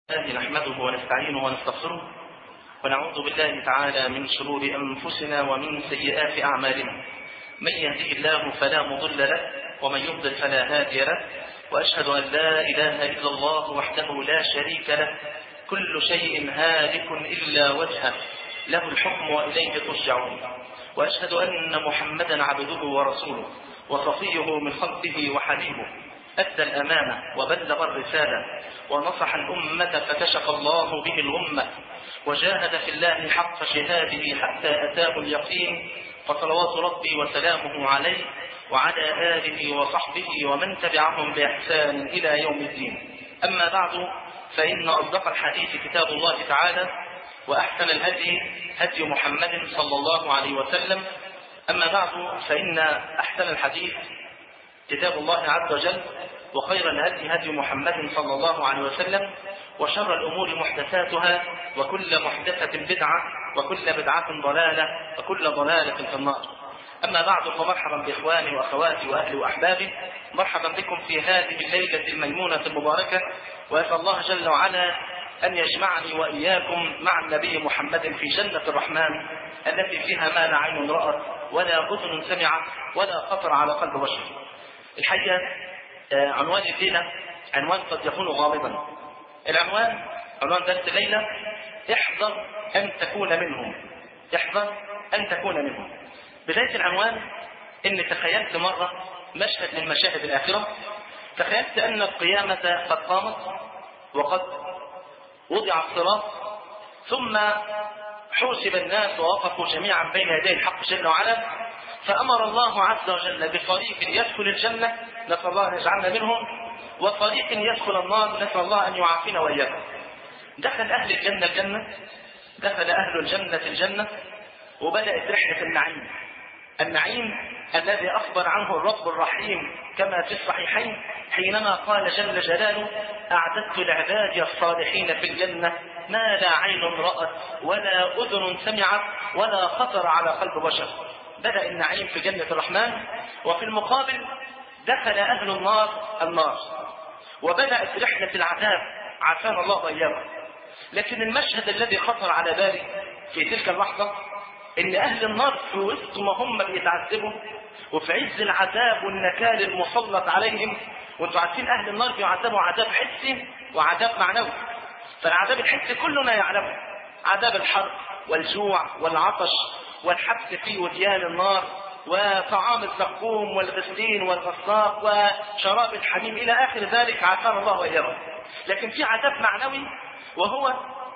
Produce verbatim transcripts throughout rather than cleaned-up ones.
الله نحمده ونستعينه ونستغفره ونعوذ بالله تعالى من شرور أنفسنا ومن سيئات أعمالنا. من يهده الله فلا مضل له ومن يضلل فلا هادي له، وأشهد أن لا إله إلا الله وحده لا شريك له، كل شيء هالك إلا وجهه، له الحكم وإليه ترجعون. وأشهد أن محمدا عبده ورسوله وصفيه من خلقه وحبيبه، أدى الأمانة وبلغ الرسالة ونصح الأمة فكشف الله به الأمة، وجاهد في الله حق جهاده حتى أتاه اليقين، فصلوات ربي وسلامه عليه وعلى آله وصحبه ومن تبعهم بإحسان إلى يوم الدين. أما بعد، فإن أصدق الحديث كتاب الله تعالى، وأحسن الهدي هدي محمد صلى الله عليه وسلم. أما بعد، فإن أحسن الحديث كتاب الله عز وجل، وخير الهدي هدي محمد صلى الله عليه وسلم، وشر الأمور محدثاتها، وكل محدثة بدعة، وكل بدعة ضلالة، وكل ضلالة في النار. أما بعد، فمرحبا بإخواني وأخواتي وأهلي وأحبابي، مرحبا بكم في هذه الليلة الميمونة المباركة، وأسأل الله جل وعلا أن يجمعني وإياكم مع النبي محمد في جنة الرحمن التي فيها ما لا عين رأت ولا أذن سمعت ولا خطر على قلب بشر. الحقيقة عنوان الليلة عنوان قد يكون غامضا. العنوان عنوان درس الليلة: احذر أن تكون منهم. احذر أن تكون منهم. بداية العنوان إني تخيلت مرة مشهد من مشاهد الآخرة. تخيلت أن القيامة قد قامت وقد وضع الصراط، ثم حوسب الناس ووقفوا جميعا بين يدي الحق جل وعلا، فأمر الله عز وجل بفريق يدخل الجنة، نسأل الله أن يجعلنا منهم، وفريق يدخل النار، نسأل الله أن يعافينا وإياكم. دخل أهل الجنة الجنة، دخل أهل الجنة الجنة، وبدأت رحلة النعيم. النعيم الذي أخبر عنه الرب الرحيم كما في الصحيحين حينما قال جل جلاله: أعددت لعبادي الصالحين في الجنة ما لا عين رأت ولا أذن سمعت ولا خطر على قلب بشر. بدأ النعيم في جنة الرحمن، وفي المقابل دخل أهل النار النار، وبدأت رحلة العذاب، عافانا الله وإياكم. لكن المشهد الذي خطر على بالي في تلك اللحظة إن أهل النار في وسط ما هم بيتعذبوا وفي عز العذاب والنكال المسلط عليهم، وانتم عارفين أهل النار بيعذبوا عذاب حسي وعذاب معنوي. فالعذاب الحسي كلنا يعلمه، عذاب الحرق والجوع والعطش والحبس في وديان النار وطعام الزقوم والغسلين والغساق وشراب الحميم إلى آخر ذلك، عافانا الله وإياكم. لكن في عذاب معنوي، وهو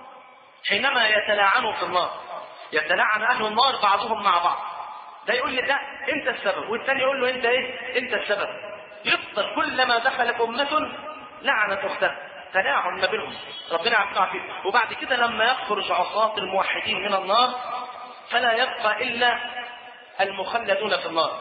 حينما يتلاعنوا في النار، يتلاعن أهل النار بعضهم مع بعض. ده يقول لي: ده أنت السبب، والثاني يقول له: أنت إيه؟ أنت السبب. يفضل كلما دخلت أمة لعنت أختها، تلاعن ما بينهم، ربنا يعفو فيه. وبعد كده لما يخرج عصاة الموحدين من النار فلا يبقى إلا المخلدون في النار،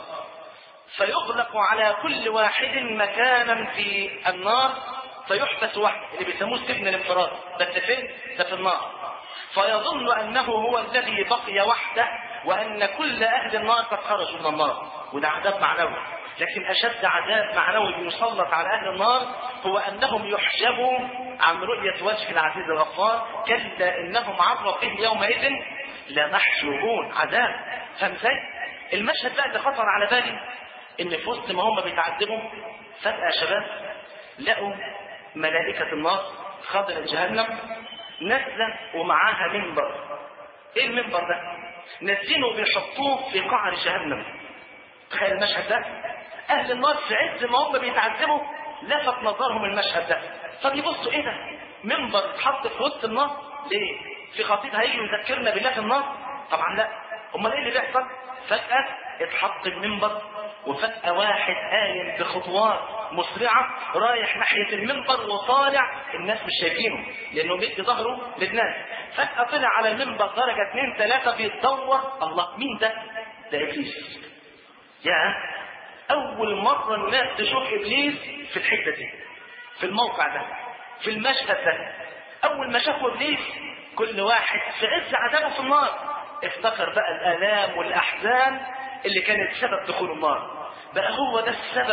فيغلق على كل واحد مكانا في النار، فيحبس واحد، اللي بيسموه سجن الانفراد. بس فين؟ ده في النار. فيظن أنه هو الذي بقي وحده، وأن كل أهل النار قد خرجوا من النار. وده عذاب معنوي. لكن أشد عذاب معنوي يسلط على أهل النار هو أنهم يحجبوا عن رؤية وجه العزيز الغفار، كلا إنهم عن ربهم يومئذ لمحجوبون. عذاب. فهم ازاي؟ المشهد بقى اللي خطر على بالي إن في وسط ما هم بيتعذبوا فجأة شباب لقوا ملائكة النار خضر جهنم نازلة ومعاها منبر. ايه المنبر ده؟ نازلين وبيحطوه في قعر جهنم. تخيل المشهد ده. اهل النار في عز ما هم بيتعذبوا لفت نظرهم المشهد ده، فبيبصوا: ايه ده؟ منبر اتحط في وسط النار ليه؟ في خطيب هيجي يذكرنا بالله في النار؟ طبعا لا. امال ايه اللي بيحصل؟ فجأة اتحط المنبر، وفجأة واحد قايم بخطوات مسرعة رايح ناحية المنبر وطالع، الناس مش شايفينه لأنه بيدي ظهره للناس. فجأة طلع على المنبر درجة اثنين ثلاثة بيتدور. الله، مين ده؟ ده إبليس. يا أول مرة الناس تشوف إبليس في الحتة دي، في الموقع ده، في المشهد ده. أول ما شافوا إبليس كل واحد في عز عذابه في النار افتكر بقى الآلام والأحزان اللي كانت سبب دخول النار. بقى هو ده السبب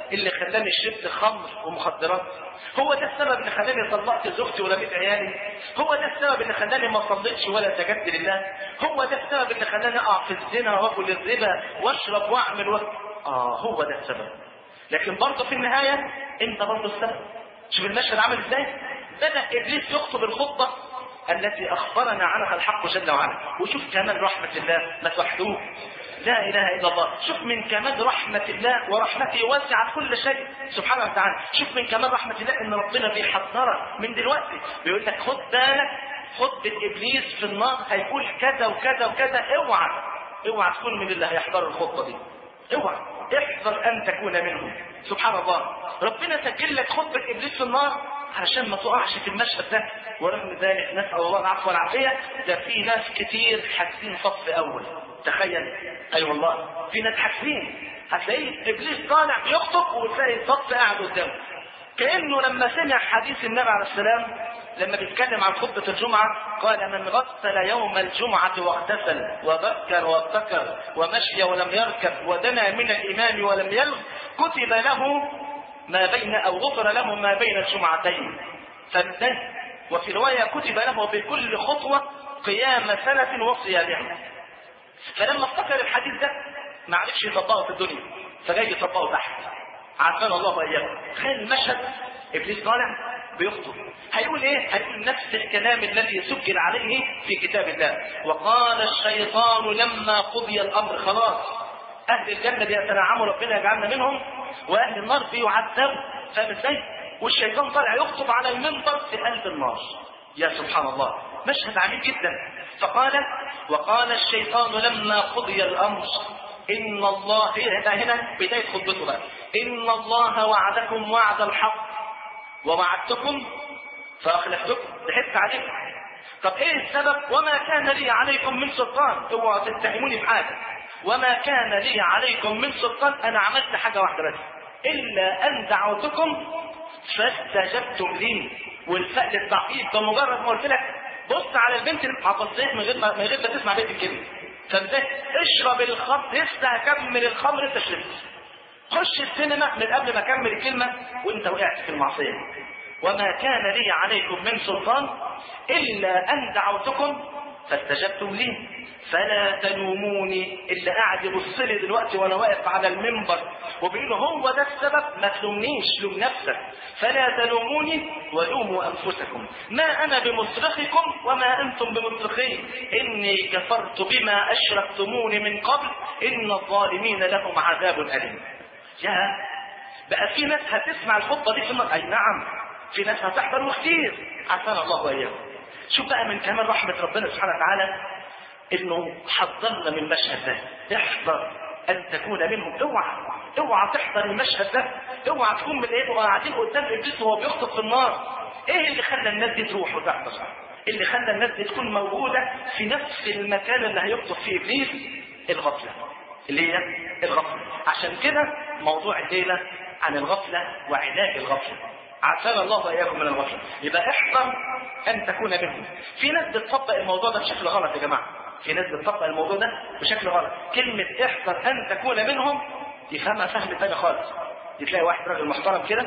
اللي خلاني شربت خمر ومخدرات؟ هو ده السبب اللي خلاني طلقت زوجتي ورميت عيالي؟ هو ده السبب اللي خلاني ما صليتش ولا سجدت لله؟ هو ده السبب اللي خلاني اقع في الزنا واكل الربا واشرب واعمل و... اه هو ده السبب. لكن برضه في النهايه انت برضه السبب. شوف المشهد عامل ازاي؟ بدا ابليس يخطب الخطبه التي اخبرنا عنها الحق جل وعلا. وشوف كمال رحمه الله، ما توحدوه، لا اله الا الله. شوف من كمال رحمه الله، ورحمته واسعه كل شيء سبحانه وتعالى. شوف من كمال رحمه الله ان ربنا بيحذرك من دلوقتي، بيقول لك خد بالك، خطبه ابليس في النار هيقول كذا وكذا وكذا، اوعى اوعى تكون من اللي هيحضروا الخطبه دي، اوعى، احذر ان تكون منهم. سبحان الله، ربنا سجل لك خطبه ابليس في النار علشان ما تقعش في المشهد ده. ورغم ذلك نسال الله العفو والعافيه، ده في ناس كتير حاسين صف اول. تخيل، اي أيوة والله في ناس حاسين، هتلاقيه ابليس طالع بيخطب وتلاقي الصف قاعد قدامه، كانه لما سمع حديث النبي عليه السلام لما بيتكلم عن خطبه الجمعه قال: من غسل يوم الجمعه واغتسل وبكر وابتكر ومشي ولم يركب ودنا من الامام ولم يلغ كتب له ما بين او غفر له ما بين الجمعتين. فانتهى. وفي روايه كتب له بكل خطوه قيام سنه وصيامها. فلما افتكر الحديث ده ما عرفش يطبقه في الدنيا، فجاي يطبقه تحت. عافانا الله واياكم. تخيل المشهد، ابليس طالع بيخطب، هيقول ايه؟ هيقول نفس الكلام الذي سجل عليه في كتاب الله. وقال الشيطان لما قضي الامر، خلاص اهل الجنه بيتنعموا ربنا يجعلنا منهم، واهل النار بيعذبوا، فاهم ازاي؟ والشيطان طالع يخطب على المنبر في قلب النار. يا سبحان الله، مشهد عجيب جدا. فقال: وقال الشيطان لما قضي الامر ان الله، هنا هنا بدايه خطبته بقى، ان الله وعدكم وعد الحق ووعدتكم فاخلفتكم، ضحكت عليكم. طب ايه السبب؟ وما كان لي عليكم من سلطان، اوعوا تتهموني بحاجه، وما كان لي عليكم من سلطان، انا عملت حاجه واحده بس، الا ان دعوتكم فاستجبتم لي. والفأل الضعيف بمجرد ما قلت لك بص على البنت عطلتك من غير ما من غير ما تسمع بيت الكلمه، فازاي اشرب الخمر، لسه هكمل الخمر انت شربت، خش السينما من قبل ما اكمل الكلمه وانت وقعت في المعصيه. وما كان لي عليكم من سلطان الا ان دعوتكم فاستجبتم لي فلا تلوموني. اللي قاعد يبص لي دلوقتي وانا واقف على المنبر وبيقول هو ده السبب، ما تلومنيش، لوم نفسك. فلا تلوموني ولوموا انفسكم، ما انا بمصرخكم وما انتم بمصرخي، اني كفرت بما اشركتموني من قبل ان الظالمين لهم عذاب اليم. يا بقى في ناس هتسمع الخطبه دي في النار، اي نعم في ناس هتحضر كتير، عافانا الله واياكم. شوف بقى من كمال رحمه ربنا سبحانه وتعالى انه حذرنا من المشهد ده. احذر ان تكون منهم، اوعى اوعى تحضر المشهد ده، اوعى تكون من ايه قاعدين قدام ابليس وهو بيخطب في النار. ايه اللي خلى الناس دي تروح وتحضر؟ اللي خلى الناس دي تكون موجوده في نفس المكان اللي هيخطب فيه ابليس؟ الغفله، اللي هي الغفله. عشان كده موضوع الليله عن الغفله وعلاج الغفله. عافانا الله واياكم من الغفله. يبقى احذر ان تكون منهم. في ناس بتطبق الموضوع ده بشكل غلط يا جماعه، في ناس بتطبق الموضوع ده بشكل غلط. كلمه احذر ان تكون منهم يفهمها فهم تاني خالص. تلاقي واحد راجل محترم كده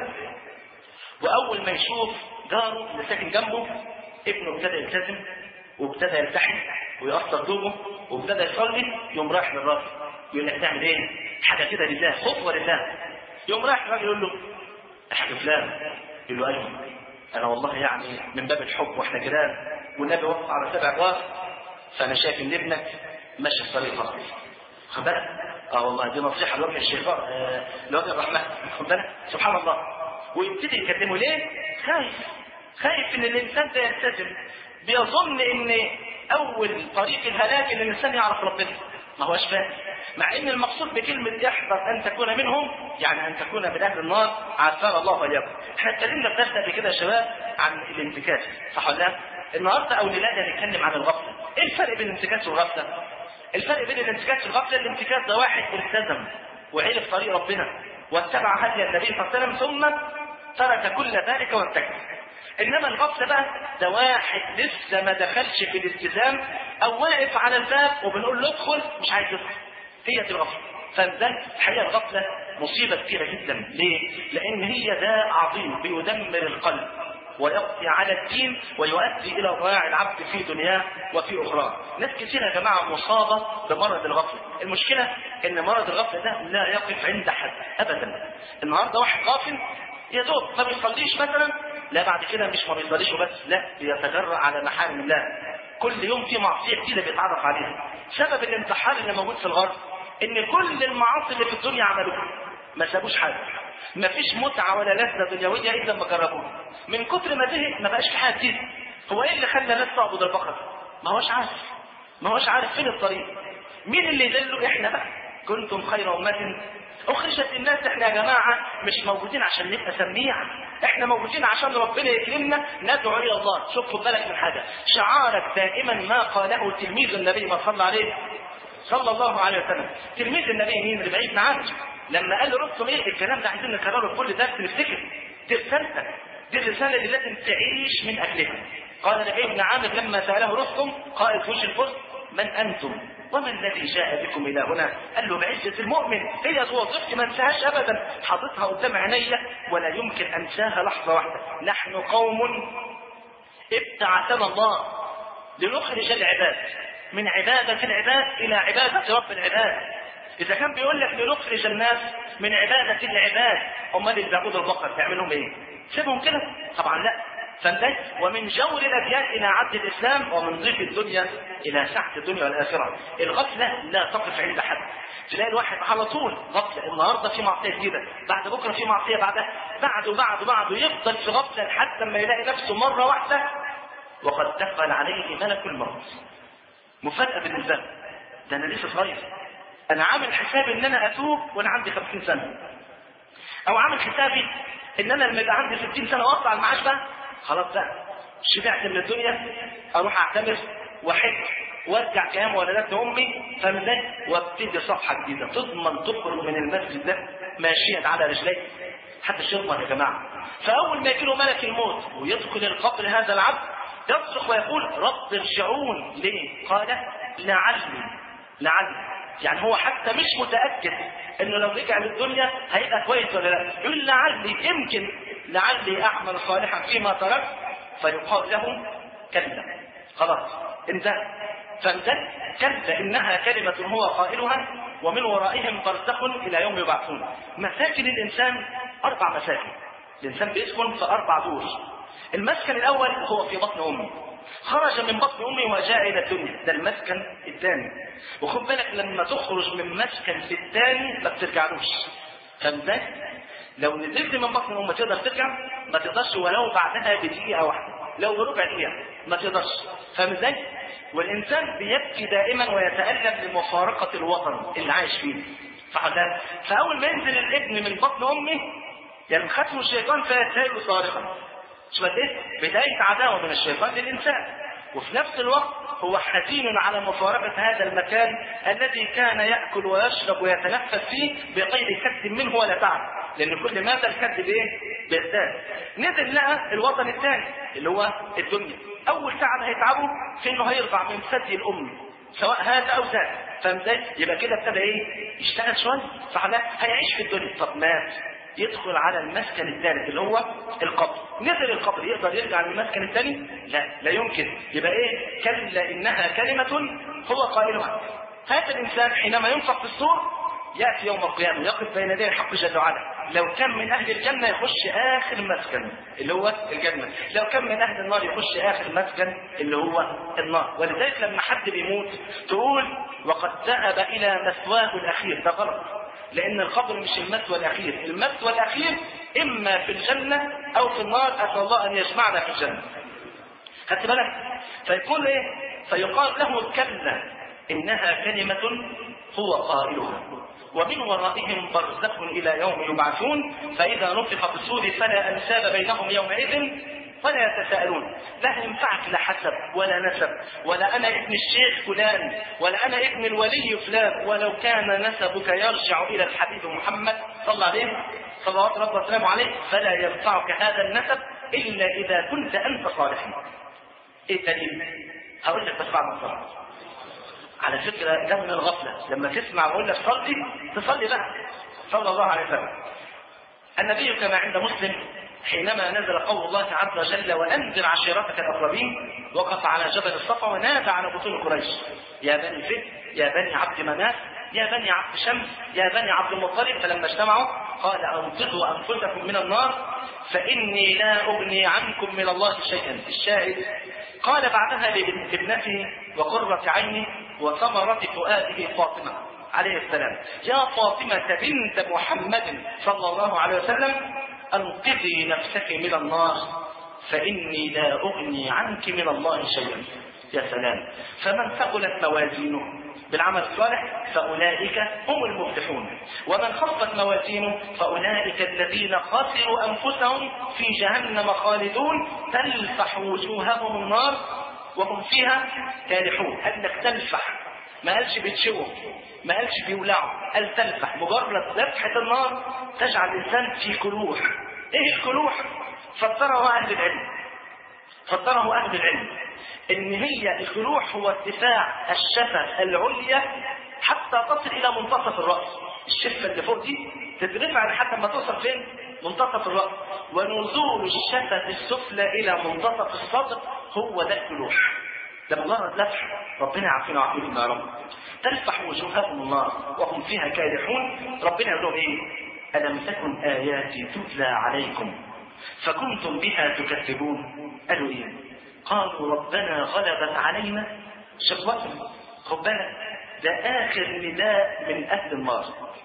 واول ما يشوف جاره اللي ساكن جنبه ابنه ابتدى يلتزم وابتدى يلتحم ويقصر دوبه وابتدى يصلي، يقوم رايح للراجل يقول لك تعمل ايه؟ حاجه كده لله، خطوه لله. يقوم رايح الراجل يقول له احكي فلان، يقول له ايوه انا والله يعني من باب الحب واحنا جيران والنبي وقف على سبع جار، فانا شايف ان ابنك ماشي في طريق خطأ. خد بالك؟ اه والله دي نصيحه لوجه الشيطان، آه لوجه الرحمن. خد بالك؟ سبحان الله. ويبتدي يكلمه ليه؟ خايف خايف ان الانسان ده يلتزم، بيظن ان اول طريق الهلاك ان الانسان يعرف ربنا، ما هوش فاهم. مع ان المقصود بكلمه احذر ان تكون منهم يعني ان تكون من اهل النار. عافانا الله واياكم. احنا اتكلمنا في درس قبل كده يا شباب عن الانتكاس، صح ولا لا؟ النهارده او الليله نتكلم عن الغفله. ايه الفرق بين الانتكاس والغفله؟ الفرق بين الانتكاس والغفله، الانتكاس ده واحد التزم وعرف طريق ربنا واتبع هدي النبي صلى الله عليه وسلم ثم ترك كل ذلك وانتكس. انما الغفله بقى ده واحد لسه ما دخلش في الالتزام او واقف على الباب وبنقول له ادخل مش عايز يدخل، هي دي الغفله. فازاي؟ الحقيقه الغفله مصيبة كبيرة جدا. ليه؟ لأن هي داء عظيم بيدمر القلب ويقضي على الدين ويؤدي إلى ضياع العبد في دنياه وفي أخرى. ناس كثيرة يا جماعة مصابة بمرض الغفلة. المشكلة إن مرض الغفلة ده لا يقف عند حد أبدا. النهاردة واحد غافل يا دوب ما بيصليش مثلا، لا بعد كده مش ما بيصليش وبس، لا بيتجرأ على محارم الله. كل يوم في معصية جديدة بيتعرف عليها. سبب الانتحار اللي موجود في الغرب إن كل المعاصي اللي في الدنيا عملوها ما سابوش حاجة. ما فيش متعة ولا لذة دنيوية إلا لما جربوها. من كتر ما زهق ما بقاش في حاجة جديدة. هو إيه اللي خلى الناس تعبد البقر؟ ما هوش عارف. ما هوش عارف فين الطريق. مين اللي يدله؟ إحنا بقى. كنتم خير أمة أخرجت الناس. إحنا يا جماعة مش موجودين عشان نبقى سميع، إحنا موجودين عشان ربنا يكرمنا ندعو إلى الله. شوف خد بالك من حاجة، شعارك دائما ما قاله تلميذ النبي ما صلى عليه صلى الله عليه وسلم. تلميذ النبي مين؟ ربعي بن عامر. لما قال له رستم ايه الكلام ده عايزين نكرره في كل درس نفتكر. دي رسالتك، دي الرساله اللي لازم تعيش من اجلها. قال ربعي بن عامر لما ساله رستم قائد جيش الفرس: من انتم وما الذي جاء بكم الى هنا؟ قال له: بعزه المؤمن، هي وظيفتي ما انساهاش ابدا، حاططها قدام عينيا ولا يمكن انساها لحظه واحده. نحن قوم ابتعثنا الله لنخرج العباد من عباده العباد الى عباده رب العباد. إذا كان بيقول لك لنخرج الناس من عبادة العباد، أمال اللي بيعبدوا البقر تعملهم إيه؟ سيبهم كده؟ طبعا لا. فانتهي ومن جور الأديان إلى عبد الإسلام ومن ضيق الدنيا إلى سعة الدنيا والآخرة. الغفلة لا تقف عند حد. تلاقي الواحد على طول غفلة، النهارده في معصية جديدة، بعد بكرة في معصية بعدها، بعده بعده بعده يفضل في غفلة لحد ما يلاقي نفسه مرة واحدة وقد دخل عليه ملك الموت. مفاجأة بالنسبة له، ده أنا لسه صغير، أنا عامل حسابي إن أنا أتوب وأنا عندي خمسين سنة، أو عامل حسابي إن أنا لما يبقى عندي ستين سنة وأطلع المعاش بقى خلاص بقى شبعت من الدنيا، أروح أعتمر وأحج وأرجع كام ولدت أمي فمن وابتدي صفحة جديدة. تضمن تخرج من المسجد ده ماشيا على رجليك؟ حتى يضمن يا جماعة. فأول ما يجيله ملك الموت ويدخل القبر هذا العبد يصرخ ويقول: رب ارجعون. ليه؟ قال: لعلي لعلي يعني هو حتى مش متأكد انه لو رجع للدنيا هيبقى كويس ولا لا، يقول لعلي يمكن لعلي اعمل صالحا فيما تركت، فيقال له: كلا خلاص انتهى. فانتهى كلا انها كلمة هو قائلها ومن ورائهم برزخ الى يوم يبعثون. مساكن الانسان اربع مساكن. الانسان بيسكن في اربع دور. المسكن الاول هو في بطن امه، خرج من بطن امه وجاء الى الدنيا، ده المسكن الثاني. وخد بالك لما تخرج من مسكن في الثاني ما بترجعلوش. فاهم؟ لو نزلت من بطن امه تقدر ترجع؟ ما تقدرش ولو بعدها بدقيقه واحده، لو بربع دقيقه ما تقدرش. فاهم ازاي؟ والانسان بيبكي دائما ويتالم لمفارقه الوطن اللي عايش فيه. فحدا فاول ما ينزل الابن من بطن امه يعني ختم الشيطان فيتهيأ صارخا. شو ايه؟ بدايه عداوه من الشيطان للانسان، وفي نفس الوقت هو حزين على مفارقة هذا المكان الذي كان يأكل ويشرب ويتنفس فيه بغير كد منه ولا تعب، لأن كل ماذا الكد بإيه؟ بيزداد. نزل لها الوطن الثاني اللي هو الدنيا. أول تعب هيتعبه في إنه هيرفع من ثدي الأم سواء هذا أو ذاك. فاهم؟ يبقى كده ابتدى إيه؟ يشتغل شوية فحلا هيعيش في الدنيا. طب مات يدخل على المسكن الثالث اللي هو القبر. نزل القبر يقدر يرجع للمسكن الثاني؟ لا لا يمكن. يبقى ايه؟ كلا انها كلمة هو قائلها. هذا الانسان حينما ينفخ في الصور ياتي يوم القيامه يقف بين يدي الحق جل وعلا. لو كان من اهل الجنه يخش اخر مسكن اللي هو الجنه، لو كان من اهل النار يخش اخر مسكن اللي هو النار. ولذلك لما حد بيموت تقول وقد ذهب الى مثواه الاخير، ده غلط، لأن القبر مش المثوى الأخير. المثوى الأخير إما في الجنة أو في النار، أسأل الله أن يجمعنا في الجنة. خدت بالك؟ فيقول إيه؟ فيقال له كلا إنها كلمة هو قائلها ومن ورائهم برزخ إلى يوم يبعثون فإذا نفخ في الصور فلا أنساب بينهم يومئذ ولا يتساءلون. لا ينفعك لا حسب ولا نسب، ولا أنا ابن الشيخ فلان ولا أنا ابن الولي فلان، ولو كان نسبك يرجع إلى الحبيب محمد صلى الله عليه صلوات ربه وسلامه عليه فلا ينفعك هذا النسب إلا إذا كنت أنت صالحا. إيه الدليل؟ هقول لك بس بعد ما صلي. على فكرة ده من الغفلة، لما تسمع وأقول لك صلي تصلي بقى. صلى الله عليه وسلم. النبي كما عند مسلم حينما نزل قول الله عز وجل وأنذر عشيرتك الأقربين وقف على جبل الصفا ونادى على بطون قريش: يا بني فهد، يا بني عبد مناف، يا بني عبد شمس، يا بني عبد المطلب. فلما اجتمعوا قال: أنقذوا أنفسكم من النار فإني لا أغني عنكم من الله شيئا. الشاهد قال بعدها لابنته وقرة عينه وثمرة فؤاده فاطمة عليه السلام: يا فاطمة بنت محمد صلى الله عليه وسلم أنقذي نفسك من النار فإني لا أغني عنك من الله شيئا. يا سلام. فمن ثقلت موازينه بالعمل الصالح فأولئك هم المفلحون، ومن خفت موازينه فأولئك الذين خسروا أنفسهم في جهنم خالدون تلفح وجوههم النار وهم فيها كالحون. قال لك تلفح، ما قالش بتشوه، ما قالش بيولعوا، قال تلفح. مجرد لفحة النار تجعل الإنسان في كلوح. إيه الكلوح؟ فسره أهل العلم فسره أهل العلم إن هي الكلوح هو ارتفاع الشفة العليا حتى تصل إلى منتصف الرأس. الشفة اللي فوق دي تترفع لحتى ما توصل فين؟ منتصف الرأس. ونزول الشفة السفلى إلى منتصف الصدر هو ده الكلوح. ده مجرد لفح. ربنا يعافينا ويعافيكم يا رب. تلفح وجوههم النار وهم فيها كالحون. ربنا يقول لهم ايه؟ ألم تكن آياتي تتلى عليكم فكنتم بها تكذبون. قالوا ايه؟ قالوا ربنا غلبت علينا شقوتنا. خد بالك ده آخر نداء من أهل النار.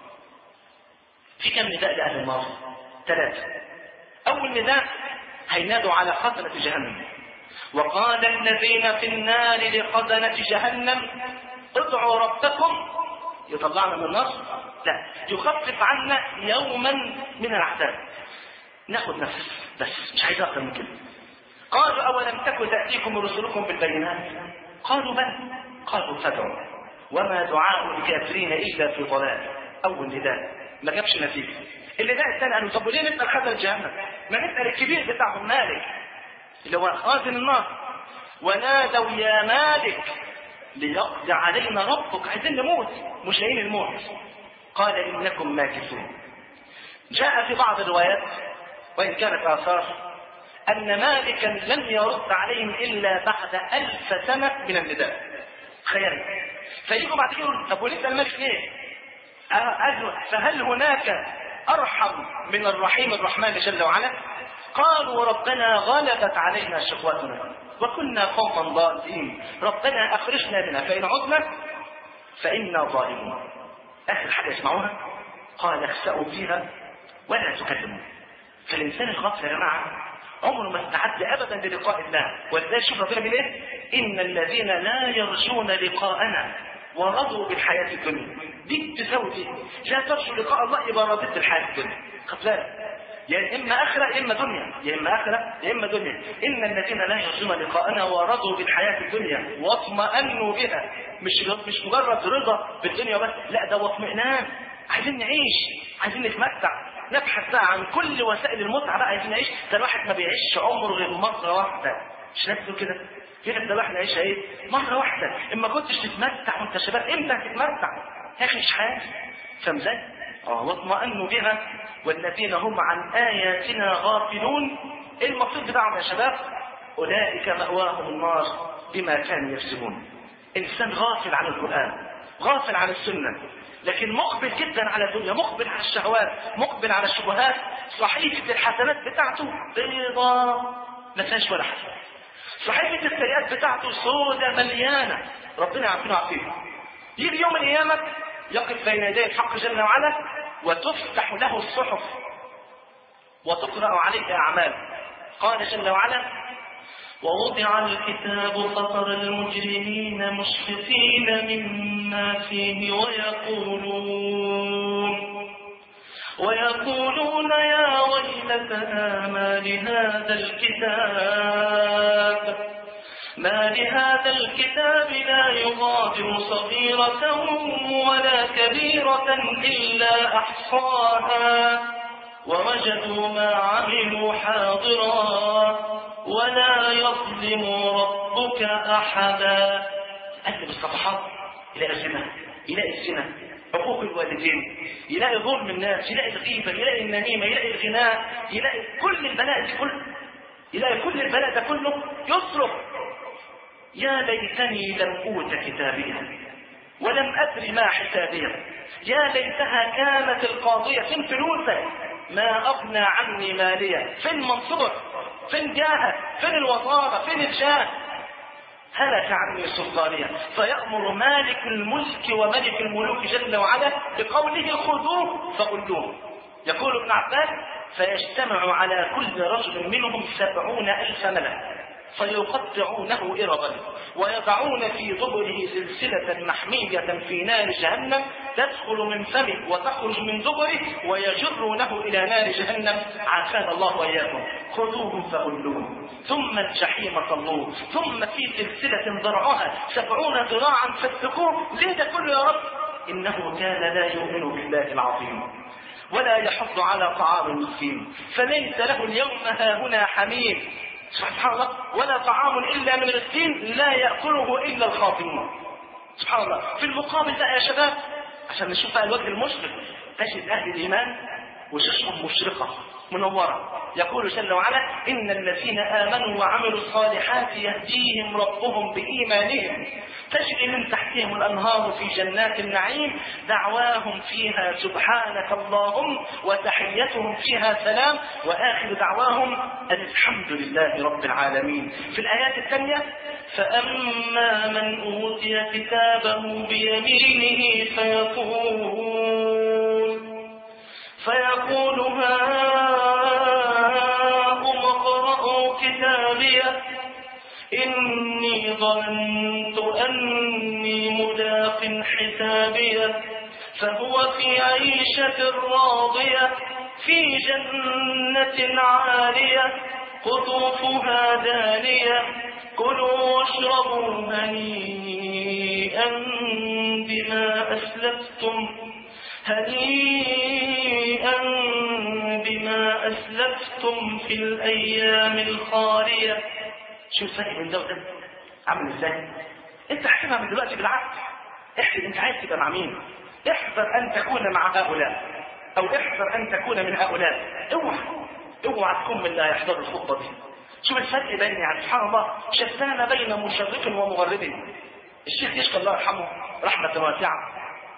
في كم نداء لأهل النار؟ ثلاثة. أول نداء هينادوا على خزنة جهنم: وقال الذين في النار لخزنة جهنم ادعوا ربكم يطلعنا من النار، لا يخفف عنا يوما من العذاب. ناخد نفس بس، مش عايز اكتر من كده. قالوا اولم تكن تاتيكم رسلكم بالبينات؟ قالوا بل. قالوا فادعوا وما دعاء الكافرين الا في ضلال. اول نداء ما جابش نتيجه. النداء الثاني قالوا طب وليه نسال خزنة جهنم؟ ما نسال الكبير بتاعهم مالك اللي هو خازن النار. ونادوا يا مالك ليقضي علينا ربك، عايزين نموت مش لاقيين الموت. قال انكم ماكثون. جاء في بعض الروايات وان كانت اثار ان مالكا لم يرد عليهم الا بعد الف سنه من النداء. تخيل. فيجوا بعد كده يقولوا طب ولسه الملك ليه؟ قالوا فهل هناك ارحم من الرحيم الرحمن جل وعلا؟ قالوا ربنا غلبت علينا شقوتنا وكنا قوما ضالين ربنا اخرجنا منها فان عدنا فانا ظالمون. اخر حاجه يسمعوها قال اخسأوا فيها ولا تكلموا. فالانسان الغافل يا جماعه عمره ما استعد ابدا للقاء الله. ولذلك شوف ربنا بيقول ايه؟ ان الذين لا يرجون لقاءنا ورضوا بالحياه الدنيا. دي تساوي دي. لا ترجو لقاء الله يبقى رضيت بالحياه الدنيا. خد بالك يا اما اخره يا اما دنيا، يا اما اخره يا اما دنيا. ان الذين لا يرجون لقاءنا ورضوا بالحياه الدنيا واطمأنوا بها. مش مش مجرد رضا بالدنيا بس، لا ده واطمئنان. عايزين نعيش، عايزين نتمتع، نبحث بقى عن كل وسائل المتعه بقى. عايزين نعيش. ده الواحد ما بيعيش عمره غير مره واحده. مش نفسه كده كده ده الواحد يعيش ايه؟ مره واحده. اما كنتش تتمتع وانت شباب امتى هتتمتع؟ يا اخي مش حاجه. فاهم ازاي؟ اه واطمأنوا بها والذين هم عن آياتنا غافلون. ايه المقصود بتاعهم يا شباب؟ أولئك مأواهم النار بما كانوا يكسبون. إنسان غافل عن القرآن، غافل عن السنة، لكن مقبل جدا على الدنيا، مقبل على الشهوات، مقبل على الشبهات. صحيفة الحسنات بتاعته بيضاء ما فيهاش ولا حسنة. صحيفة السيئات بتاعته سودة مليانة. ربنا يعافينا ويعافيكم. يجي يوم القيامة يقف بين يدي الحق جل وعلا وتفتح له الصحف وتقرأ عليه أعمال. قال جل وعلا ووضع الكتاب فترى المجرمين مشفقين مما فيه ويقولون ويقولون يا ويلتنا ما لهذا الكتاب ما لهذا الكتاب لا يغادر صغيرة ولا كبيرة إلا أحصاها ووجدوا ما عملوا حاضرا ولا يظلم ربك أحدا. قلب الصفحات إلى الزنا، إلى الزنا، حقوق الوالدين، يلاقي ظلم الناس، يلاقي الغيبة، يلاقي النميمة، يلاقي الغناء، يلاقي كل البلاء ده كله، يلاقي كل البلاء ده كله، يصرخ يا ليتني لم أوت كتابيا ولم أدري ما حسابيا، يا ليتها كانت القاضية، فين فلوسك؟ ما أغنى عني ماليا، فين منصبك؟ فين جاهك؟ فين الوزارة؟ فين الجاه؟ هلك عني سلطانيا. فيأمر مالك الملك وملك الملوك جل وعلا بقوله خذوه فغلوه. يقول ابن عباس فيجتمع على كل رجل منهم سبعون ألف ملك فيقطعونه إربا ويضعون في دبره سلسلة محمية في نار جهنم تدخل من فمه وتخرج من دبره ويجرونه إلى نار جهنم، عافانا الله وإياكم. خذوهم فغلوهم ثم الجحيم صلوه ثم في سلسلة ذرعها سبعون ذراعا فاسلكوه. ليه ده كله يا رب؟ إنه كان لا يؤمن بالله العظيم ولا يحض على طعام المسكين فليس له اليوم هاهنا حميم. سبحان الله. ولا طعام إلا من غسلين لا يأكله إلا الخاطئون. سبحان الله. في المقابل بقى يا شباب عشان نشوف بقى الوجه المشرق، تجد أهل الإيمان وشاشهم مشرقة منورة. يقول جل وعلا إن الذين آمنوا وعملوا الصالحات يهديهم ربهم بإيمانهم تجري من تحتهم الأنهار في جنات النعيم دعواهم فيها سبحانك اللهم وتحيتهم فيها سلام وآخر دعواهم أن الحمد لله رب العالمين. في الآيات الثانية فأما من أوتي كتابه بيمينه فيقول فيقول هاؤم اقرءوا كتابيه إني ظننت أني ملاق حسابيه فهو في عيشة راضية في جنة عالية قطوفها دانية كلوا واشربوا هنيئا بما أسلفتم هنيئا بما أسلفتم في الأيام الخالية. شو الفرق بين ده وده؟ عامل ازاي؟ انت احسبها من دلوقتي بالعكس. احسب انت عايز تبقى مع مين؟ احذر ان تكون مع هؤلاء او احذر ان تكون من هؤلاء. اوعى اوعى تكون من لا يحضر الخطبه دي. شوف الفرق بين يعني سبحان الله شتان بين مشرق ومغرب. الشيخ يشكى الله يرحمه رحمه واسعه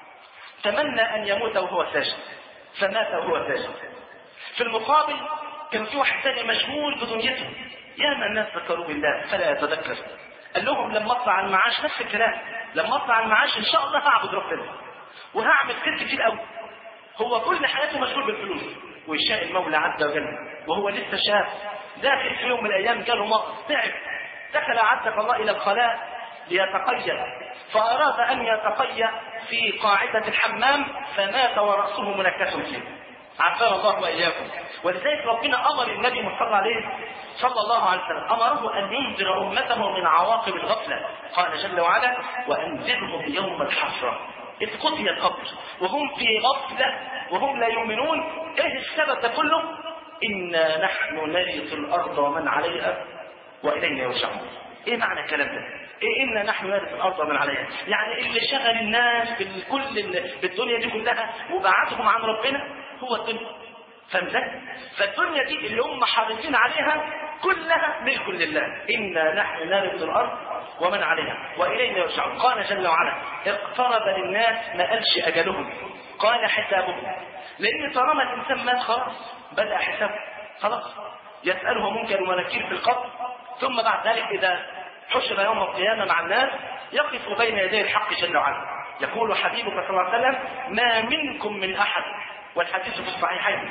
تمنى ان يموت وهو ساجد فمات وهو ساجد. في المقابل كان في واحد ثاني مشغول بدنيته، ياما الناس ذكروا بالله فلا يتذكر. قال لهم لما اطلع على المعاش نفس الكلام، لما اطلع على المعاش ان شاء الله هعبد ربنا وهعمل خير كتير قوي. هو كل حياته مشغول بالفلوس ويشاء المولى عز وجل وهو لسه شاب داخل في يوم من الايام جاله مرض تعب دخل عزك الله الى الخلاء ليتقيأ فاراد ان يتقيأ في قاعدة الحمام فمات ورأسه منكس فيه. عافانا الله واياكم. ولذلك ربنا امر النبي صلى عليه صلى الله عليه وسلم امره ان ينذر امته من عواقب الغفله. قال جل وعلا وانذرهم يوم الحسره اذ قضي القبر وهم في غفله وهم لا يؤمنون. ايه السبب ده كله؟ انا نحن نرث الارض ومن عليها والينا يرجعون. ايه معنى الكلام ده؟ ايه انا نحن نرث الارض ومن عليها؟ يعني اللي شغل الناس بالكل بالدنيا دي كلها وبعدهم عن ربنا هو الدنيا. فهمت؟ فالدنيا دي اللي هم حريصين عليها كلها ملك لله. انا نحن نرث الارض ومن عليها والينا يرجعون. قال جل وعلا اقترب للناس ما قالش اجلهم قال حسابهم. لان طالما الانسان مات خلاص بدا حسابه خلاص. يساله منكر ونكير في القبر ثم بعد ذلك اذا حشر يوم القيامه مع الناس يقف بين يدي الحق جل وعلا. يقول حبيبك صلى الله عليه وسلم ما منكم من احد والحديث في الصحيحين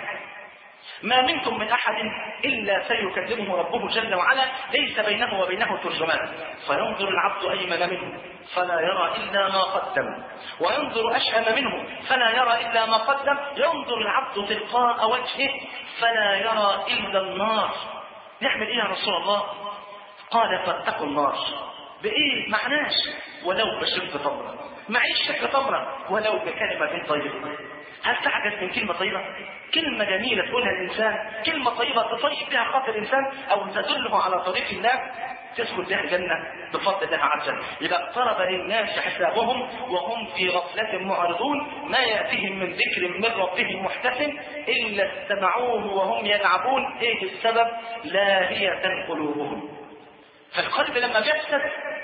ما منكم من أحد إلا سيكلمه ربه جل وعلا ليس بينه وبينه ترجمان فينظر العبد أيمن منه فلا يرى إلا ما قدم وينظر أشأم منه فلا يرى إلا ما قدم ينظر العبد تلقاء وجهه فلا يرى إلا النار. نعمل إيه يا رسول الله؟ قال فاتقوا النار. بإيه؟ معناش ولو بشق تمرة معيش شق تمرة ولو بكلمة طيبة. هل تعجز من كلمة طيبة؟ كلمة جميلة تقولها الإنسان، كلمة طيبة تطيب بها خاطر الإنسان أو تدله على طريق الله. تدخل بها الجنة بفضل الله عز وجل. يبقى اقترب للناس حسابهم وهم في غفلة معرضون، ما يأتيهم من ذكر من ربهم محتسب إلا استمعوه وهم يلعبون. إيه السبب؟ لاهية قلوبهم. فالقلب لما بيفسد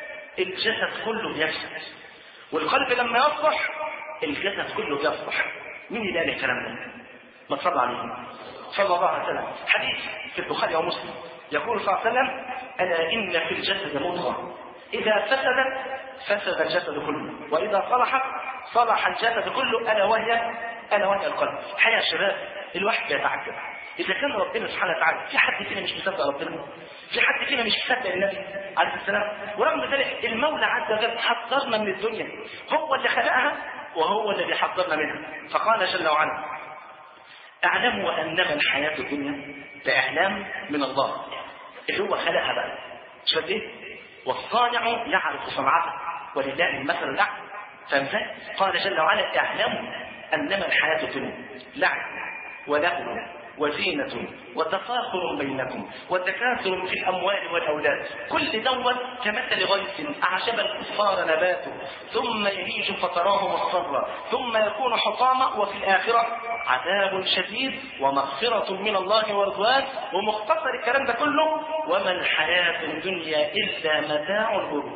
الجسد كله بيفسد، والقلب لما يصلح الجسد كله بيصلح. مين اللي قال الكلام ده؟ ما صلى عليه صلى الله عليه وسلم. حديث في البخاري ومسلم يقول صلى الله عليه وسلم: ألا إن في الجسد مضغة إذا فسدت فسد الجسد كله، وإذا صلحت صلح الجسد كله، ألا وهي ألا وهي القلب. الحقيقة يا شباب الواحد بيتعجب إذا كان ربنا سبحانه وتعالى، في حد فينا مش مصدق ربنا؟ في حد فينا مش مصدق النبي عليه السلام؟ ورغم ذلك المولى عز وجل حذرنا من الدنيا، هو اللي خلقها وهو اللي بيحذرنا منها. فقال جل وعلا: اعلموا انما الحياة الدنيا، بإعلام من الله اللي هو خلقها بقى. شوف ايه؟ والصانع يعرف صنعته ولله المثل الاعلى. فهمت؟ قال جل وعلا: اعلموا انما الحياة الدنيا لعب ولهو وزينة وتفاخر بينكم وتكاثر في الأموال والأولاد، كل دوت كمثل غيث أعجب الكفار نباته ثم يهيج فتراه مصفرا ثم يكون حطاما وفي الآخرة عذاب شديد ومغفرة من الله ورضوان. ومختصر الكلام ده كله: وما الحياة الدنيا إلا متاع الغرور.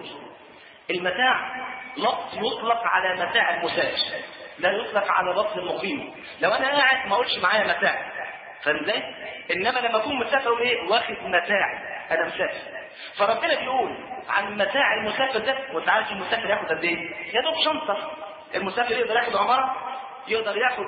المتاع لفظ يطلق على متاع المسافر، لا يطلق على لفظ المقيم. لو أنا قاعد ما أقولش معايا متاع، فاهم ازاي؟ انما لما اكون مسافر ايه؟ واخد متاعي، انا مسافر. فربنا بيقول عن متاع المسافر ده، وانت عارف المسافر ياخد قد ايه؟ يا دوب شنطه. المسافر يقدر ياخد عماره، يقدر ياخد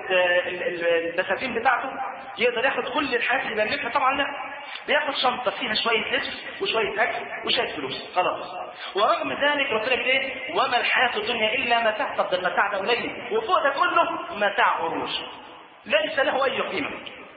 البساتين بتاعته، يقدر ياخد كل الحاجات اللي بيملكها؟ طبعا لا، بياخد شنطه فيها شويه لبس وشويه اكل وشويه فلوس خلاص. ورغم ذلك ربنا بيقول ايه؟ وما الحياه الدنيا الا متاع. طب ده المتاع ده قليل، وفوق ده كله متاع غرور ليس له اي قيمه.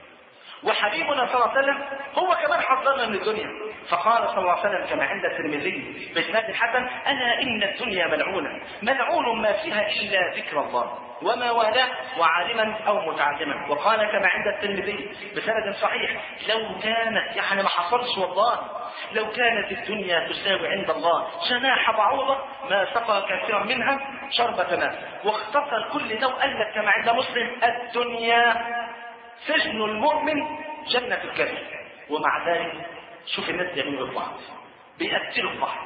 وحبيبنا صلى الله عليه وسلم هو كمان حذرنا من الدنيا، فقال صلى الله عليه وسلم كما عند الترمذي بإسناد الحسن: ألا إن الدنيا ملعونة ملعون ما فيها إلا ذكر الله وما والاه وعالما أو متعلما. وقال كما عند الترمذي بسند صحيح: لو كانت، يعني ما حصلش والله، لو كانت الدنيا تساوي عند الله جناح بعوضة ما سقى كثيرا منها شربة ماء. واختصر كل ده وقال لك كما عند مسلم: الدنيا سجن المؤمن جنة الكافر. ومع ذلك شوف الناس بيعملوا في بعض، بيقتلوا في بعض،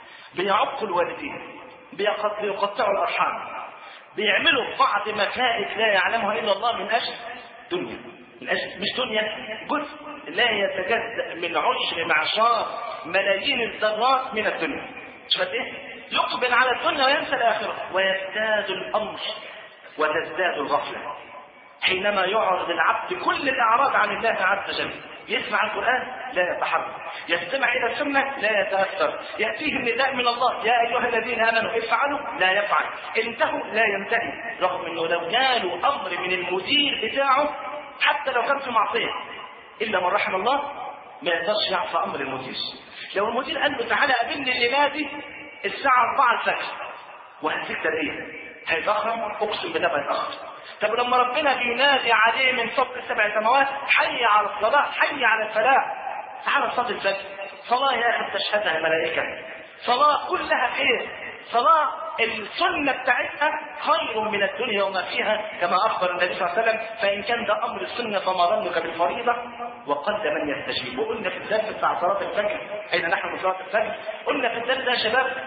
بيعقوا الوالدين، بيقطعوا الارحام، بيعملوا في بعض مكائد لا يعلمها الا الله من اجل دنيا. من اجل مش دنيا، جزء لا يتجزأ من عشر معشار ملايين الذرات من الدنيا. شوف ايه؟ يقبل على الدنيا وينسى الاخره، ويزداد الامر وتزداد الغفله حينما يعرض العبد كل الأعراض عن الله عز وجل. يسمع القرآن لا يتحرك، يستمع إلى السنة لا يتأثر، يأتيه النداء من الله: يا أيها الذين آمنوا افعلوا، لا يفعل، انتهوا لا ينتهي. رغم أنه لو جاله أمر من المدير بتاعه حتى لو كان في معصية إلا من رحم الله ما يقدرش يعصى أمر المدير. لو المدير قال له: تعالى قابلني الليلة دي الساعة أربعة الفجر، وهديك ترقية، هيتأخر، أقسم بالله هيتأخر. طب لما ربنا بينادي عليه من فوق السبع سماوات: حي على الصلاة، حي على الفلاح، تعالى صلاة الفجر. صلاة يا أخي تشهدها الملائكة، صلاة كلها خير، صلاة السنة بتاعتها خير من الدنيا وما فيها كما أخبر النبي صلى الله عليه وسلم: فإن كان ده أمر السنة فما ظنك بالفريضة. وقل من يستجيب. وقلنا في الدرس بتاع صلاة الفجر، أين نحن من صلاة الفجر؟ قلنا في الدرس ده يا شباب،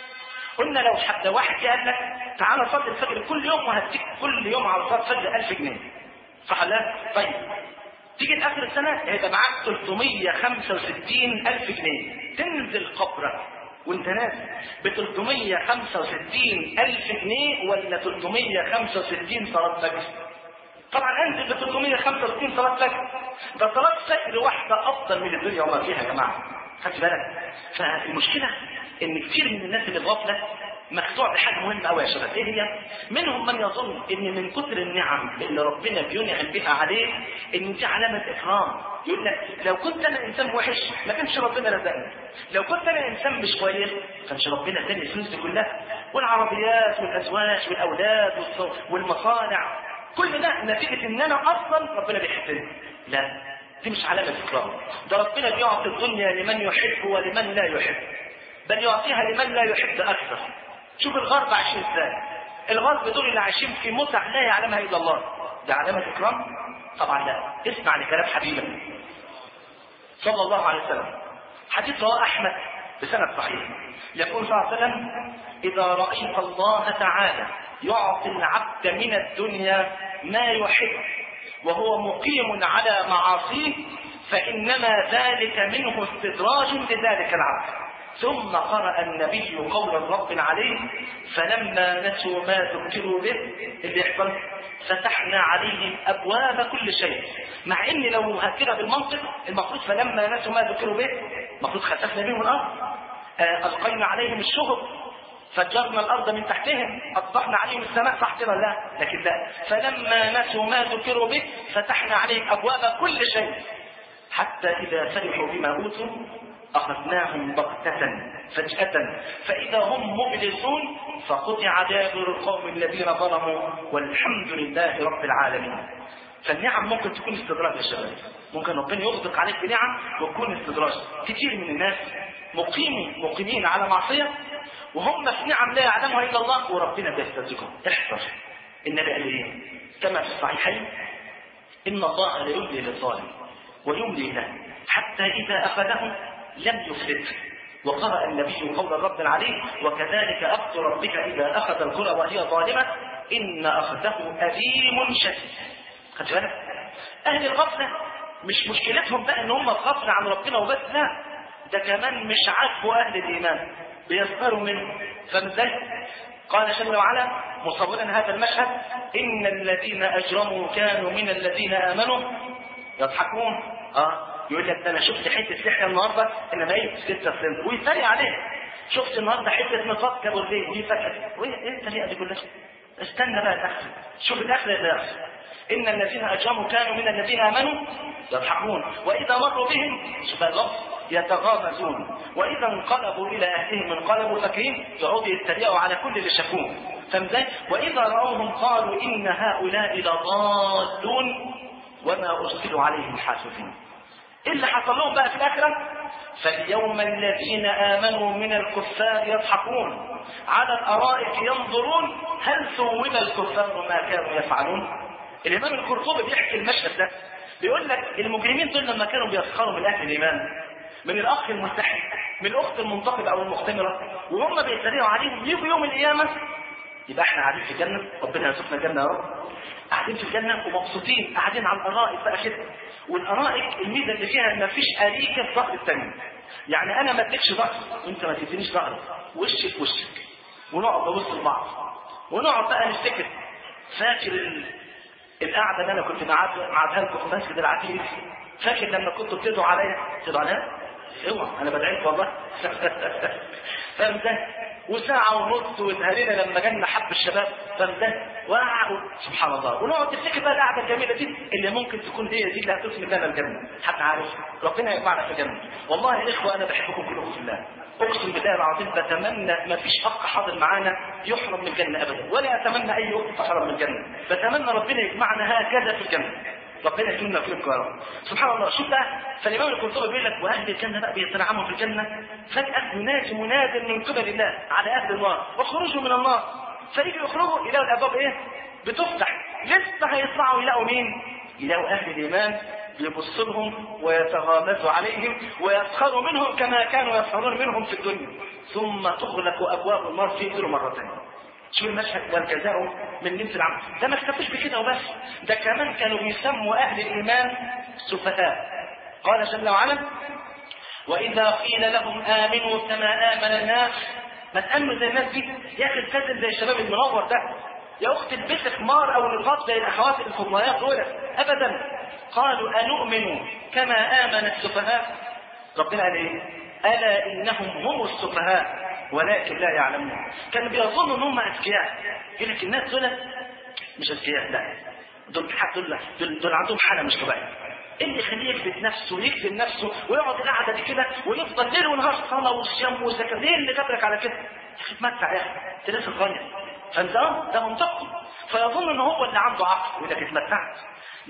قلنا لو حتى واحد قال لك: تعالى صلي الفجر كل يوم وهديك كل يوم على صلاة الفجر ألف جنيه، صح لا؟ طيب تيجي في آخر السنة هيبقى معاك ثلاثمية وخمسة وستين ألف جنيه، تنزل قبرك وانت نازل ب ثلاثمية وخمسة وستين ألف جنيه ولا ثلاثمية وخمسة وستين صلاة فجر؟ طبعا انزل ب ثلاثمية وخمسة وستين صلاة فجر. ده صلاة فجر واحدة أفضل من الدنيا وما فيها يا جماعة، خدت بالك؟ فالمشكلة ان كثير من الناس اللي غافله مخدوع بحاجه مهمه قوي يا شباب. ايه هي؟ منهم من يظن ان من كثر النعم اللي ربنا بينعم بها عليه ان دي علامه اكرام. يقول لك: لو كنت انا انسان وحش ما كانش ربنا رزقني، لو كنت انا انسان مش كويس ما كانش ربنا اداني الفلوس دي كلها والعربيات والازواج والاولاد والمصانع، كل ده نتيجه ان انا اصلا ربنا بيحبني. لا، دي مش علامة إكرام. ده ربنا بيعطي الدنيا لمن يحب ولمن لا يحب، بل يعطيها لمن لا يحب أكثر. شوف الغرب عايشين ازاي. الغرب دول اللي عايشين في متع لا يعلمها إلا الله، ده علامة إكرام؟ طبعا لا. اسمع لكلام حبيبك صلى الله عليه وسلم، حديث رواه أحمد بسند صحيح، يقول صلى الله عليه وسلم: إذا رأيت الله تعالى يعطي العبد من الدنيا ما يحب وهو مقيم على معاصيه فإنما ذلك منه استدراج لذلك العبد. ثم قرأ النبي قول الرب عليه: فلما نسوا ما ذكروا به اللي يحصل فتحنا عليهم أبواب كل شيء. مع إن لو هكذا بالمنطق المفروض فلما نسوا ما ذكروا به المفروض خسفنا بهم الأرض، ألقينا عليهم الشهب، فجرنا الأرض من تحتهم، أصبحنا عليهم السماء، صح كده لا؟ لكن لا، فلما نسوا ما ذكروا به فتحنا عليهم أبواب كل شيء حتى إذا فرحوا بما أوتوا أخذناهم بغتة فجأة فإذا هم مبلسون فقطع دابر القوم الذين ظلموا والحمد لله رب العالمين. فالنعم ممكن تكون استدراج يا شباب، ممكن ربنا يغدق عليك بنعم وتكون استدراج. كتير من الناس مقيمين مقيمين على معصية وهم في نعم لا يعلمها إلا الله وربنا بيستدرجهم. احذر. النبي قال ايه كما في الصحيحين: إن الله لا يملي للظالم ويملي له حتى إذا أخذه لم يفلته. وقرأ النبي قول الرب عليه: وكذلك أخذ ربك إذا أخذ القرى وهي ظالمة إن أخذه أليم شديد. خدت بالك؟ أهل الغفلة مش مشكلتهم بقى إن هم غفلة عن ربنا وبس، لا، ده كمان مش عاجبوا أهل الإيمان بيسخروا منه. فمثل قال جل وعلا مصورا هذا المشهد: إن الذين أجرموا كانوا من الذين آمنوا يضحكون. اه يقول لك ده انا شفت حته لحيه النهارده انما ايه ستة سنت ويتريق عليه. شفت النهارده حته نطاق كابو الليل ويفكر وايه الطريقه دي كلها؟ استنى بقى الاخر، شوف الاخر اللي يحصل. ان الذين اجرموا كانوا من الذين امنوا يضحكون واذا مروا بهم شوف اللفظ يتغامزون واذا انقلبوا الى اهلهم انقلبوا فكين، يقعدوا يتريقوا على كل اللي شافوه. فمزاي واذا راوهم قالوا ان هؤلاء لضالون وما ارسلوا عليهم حافظين. ايه اللي حصل لهم بقى في الاخره؟ فاليوم الذين امنوا من الكفار يضحكون على الارائك ينظرون هل ثوب الكفار ما كانوا يفعلون. الامام القرطبي بيحكي المشهد ده، بيقول لك المجرمين دول لما كانوا بيسخروا من اهل الايمان، من الاخ الملتحي، من الاخت المنتقبه او المختمره، وهم بيتريقوا عليهم، يجوا يوم القيامه يبقى احنا قاعدين في الجنه، ربنا يرزقنا الجنه يا رب، قاعدين في الجنه ومبسوطين قاعدين على الارائك بقى كده. والارائك الميزه اللي فيها ما فيش اريكه في ظهر الثاني، يعني انا ما اديكش ظهر وانت ما تدينيش ظهر، وشك في وشك، ونقعد نبص لبعض ونقعد بقى نفتكر. فاكر ال... القعده اللي انا كنت قاعدها لكم في مسجد العتيق؟ فاكر لما كنتوا بتدعوا عليا؟ بتدعوا عليا؟ اوعى انا بدعيك والله. فاهم ده؟ وساعة ونص واتهرينا لما جالنا حب الشباب، فاهم ده؟ وقعوا سبحان الله، ونقعد نفتكر بقى القعده الجميله دي اللي ممكن تكون هي دي اللي هتسلم لنا الجنه. حد عارف؟ ربنا يجمعنا في الجنه. والله يا اخوه انا بحبكم كلكم في الله، اقسم بالله العظيم بتمنى ما فيش اخ حاضر معانا يحرم من الجنه ابدا، ولا اتمنى اي اخت تحرم من الجنه، بتمنى ربنا يجمعنا هكذا في الجنه. ربنا يكرمنا فيكم يا رب. سبحان الله. شوف بقى، فالامام القرطبي بيقول لك واهل الجنه بقى بيتنعموا في الجنه، فجاه ينادي مناد من قبل الله على اهل النار: اخرجوا من النار. فيجوا يخرجوا يلاقوا الابواب ايه؟ بتفتح، لسه هيطلعوا يلاقوا مين؟ يلاقوا اهل الايمان بيبصوا لهم ويتغامزوا عليهم ويسخروا منهم كما كانوا يسخرون منهم في الدنيا، ثم تغلق ابواب النار في مره ثانيه. شو المشهد؟ والجزاء من جنس العمل. ده ما اكتفوش بكده وبس، ده كمان كانوا بيسموا اهل الايمان سفهاء. قال جل وعلا: واذا قيل لهم امنوا كما امن الناس. ما تامنوا زي الناس دي يا اخي، التزم زي الشباب المنور ده، يا اخت البس حمار او نقاط زي الاخوات الفضليات دول، ابدا. قالوا انؤمن كما امن السفهاء. ربنا قال ايه؟ الا انهم هم السفهاء ولكن لا يعلمون. كانوا بيظنوا ان هم اذكياء، يقول لك الناس دول مش اذكياء، لا، دول دول دول, دول عندهم حاله مش طبيعيه. اللي يخليه يكذب نفسه ويكذب نفسه ويقعد القعده دي كده ويفضل ليل ونهار صلاه وصيام وزكاه، ليه اللي جابرك على كده؟ يا اخي اتمتع يا اخي، انت لسه صغير. فانت ده منطقي، فيظن ان هو اللي عنده عقل، يقول لك اتمتعت.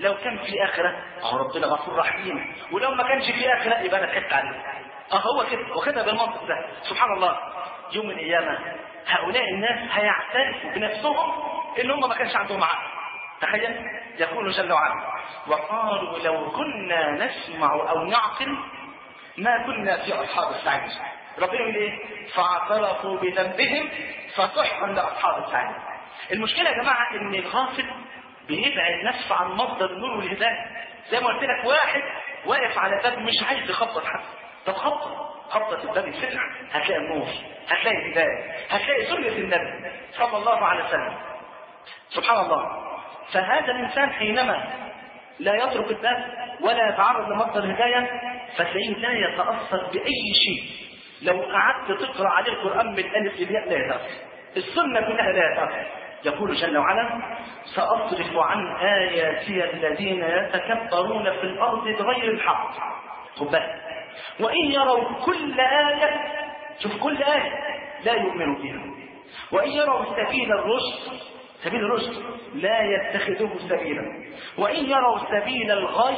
لو كان في آخرة أهو ربنا غفور رحيم، ولو ما كانش في آخرة يبقى أنا ضحكت عليه. أه هو كده وكده بالمنطق ده. سبحان الله، يوم القيامة هؤلاء الناس هيعترفوا بنفسهم إن هم ما كانش عندهم عقل. تخيل، يقول جل وعلا: وقالوا لو كنا نسمع أو نعقل ما كنا في أصحاب السعير. ربنا يقول إيه؟ فاعترفوا بذنبهم فسحقا لأصحاب السعير. المشكلة يا جماعة إن الغافل بيبعد نفسه عن مصدر النور والهداية. زي ما قلت لك، واحد واقف على باب مش عايز يخبط حد، طب خبط خبط الباب يسمع، هتلاقي النور، هتلاقي الهداية، هتلاقي سنة النبي صلى الله عليه وسلم. سبحان الله. فهذا الإنسان حينما لا يترك الباب ولا يتعرض لمصدر الهداية فتلاقيه لا يتأثر بأي شيء. لو قعدت تقرأ عليه القرآن من الألف للياء لا يتأثر، السنة كلها لا يتأثر. يقول جل وعلا: سأصرف عن آياتي الذين يتكبرون في الأرض بغير الحق. خد بالك، وإن يروا كل آية، شوف كل آية، لا يؤمنوا بها، وإن يروا سبيل الرشد، سبيل الرشد لا يتخذوه سبيلا، وإن يروا سبيل الغي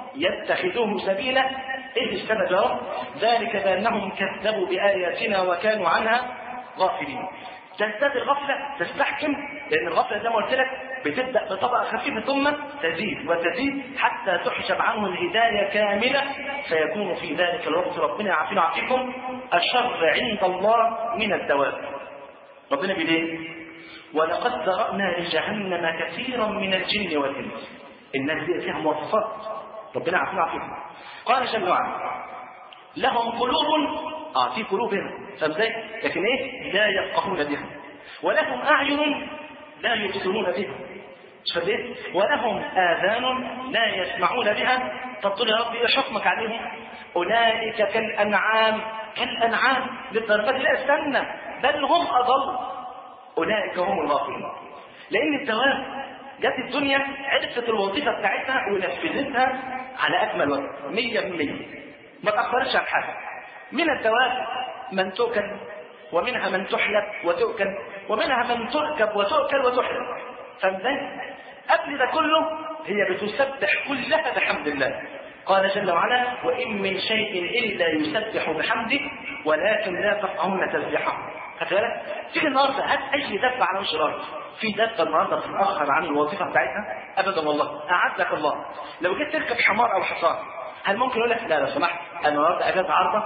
يتخذوه سبيلا. إيه السبب يا رب؟ ذلك بأنهم كذبوا بآياتنا وكانوا عنها غافلين. تزداد الغفلة تستحكم، لأن الغفلة زي ما قلت لك بتبدأ بطبقة خفيفة ثم تزيد وتزيد حتى تحجب عنه الهداية كاملة، فيكون في ذلك الوقت، ربنا يعافينا ويعافيكم، الشر عند الله من الدواب. ربنا بيقول ايه؟ ولقد ذرأنا لجهنم كثيرا من الجن والإنس. الناس دي فيها مواصفات، ربنا يعافينا ويعافيكم. قال جل وعلا: لهم قلوب، اه في قلوب هنا، فازاي؟ لكن ايه؟ لا يفقهون بها. ولهم اعين لا يبصرون بها، مش فاهم ايه؟ ولهم اذان لا يسمعون بها. طب تقول يا رب ايه حكمك عليهم؟ اولئك كالانعام، كالانعام للدرجات، لا استنى، بل هم اضل، اولئك هم الغافلون. لان الدواب جت الدنيا عرفت الوظيفه بتاعتها ونفذتها على اكمل وجه مية بالمية، ما تأخرش عن حاجة. من الدواب من تؤكل، ومنها من تحلب وتؤكل، ومنها من تركب وتؤكل وتحلب. فازاي؟ قبل ده كله هي بتسبح كلها بحمد الله. قال جل وعلا: وإن من شيء إلا يسبح بحمده ولكن لا تفقهون تسبيحه. خدت بالك؟ تيجي النهارده هات أي دابة على وش الأرض، في دابة النهارده بتتأخر عن الوظيفة بتاعتها؟ أبدا والله، أعزك الله. لو جيت تركب حمار أو حصان، هل ممكن يقول لك لا لو سمحت انا النهارده اجازه عارضه؟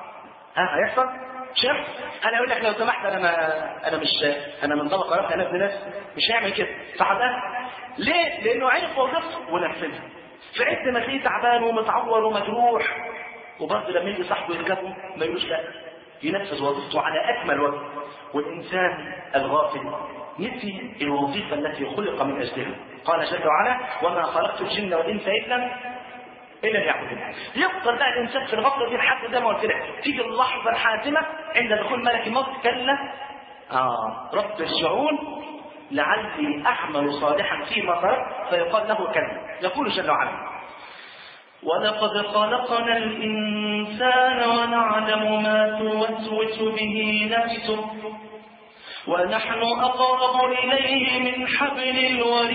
ها هيحصل؟ شيخ انا اقول لك لو سمحت انا ما انا مش انا من طبقه رفع، انا ابن ناس، مش هيعمل كده، صح ده؟ ليه؟ لانه عرف وظيفته ونفذها. في عز ما تلاقيه تعبان ومتعور ومجروح، وبرضه لما يجي صاحبه يركبه ما يقولوش لا، ينفذ وظيفته على اكمل وجه. والانسان الغافل نسي الوظيفه التي خلق من اجلها. قال جل وعلا: وما خلقت الجن والانس الا إلا ليعبدون. يفضل بقى الإنسان في الغفلة دي لحد زي ما قلت لك تيجي اللحظة الحاسمة عند دخول ملك الموت، كلا آه رب ارجعون لعلي أعمل صالحا فيما تركت، فيقال له كلا. يقول جل وعلا: ولقد خلقنا الإنسان ونعلم ما توسوس به نفسه ونحن أقرب إليه من حبل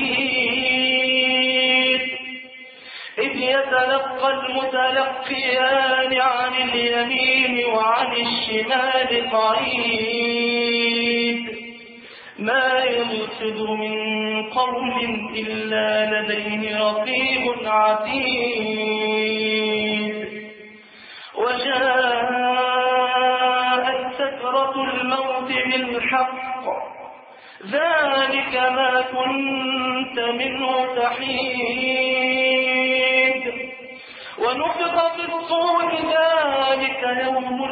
الوريد إذ يتلقى المتلقيان عن اليمين وعن الشمال قعيد ما يلفظ من قول إلا لديه رقيب عتيد وجاءت سكرة الموت بالحق ذلك ما كنت منه تحيد ونفخ في الصور ذلك يوم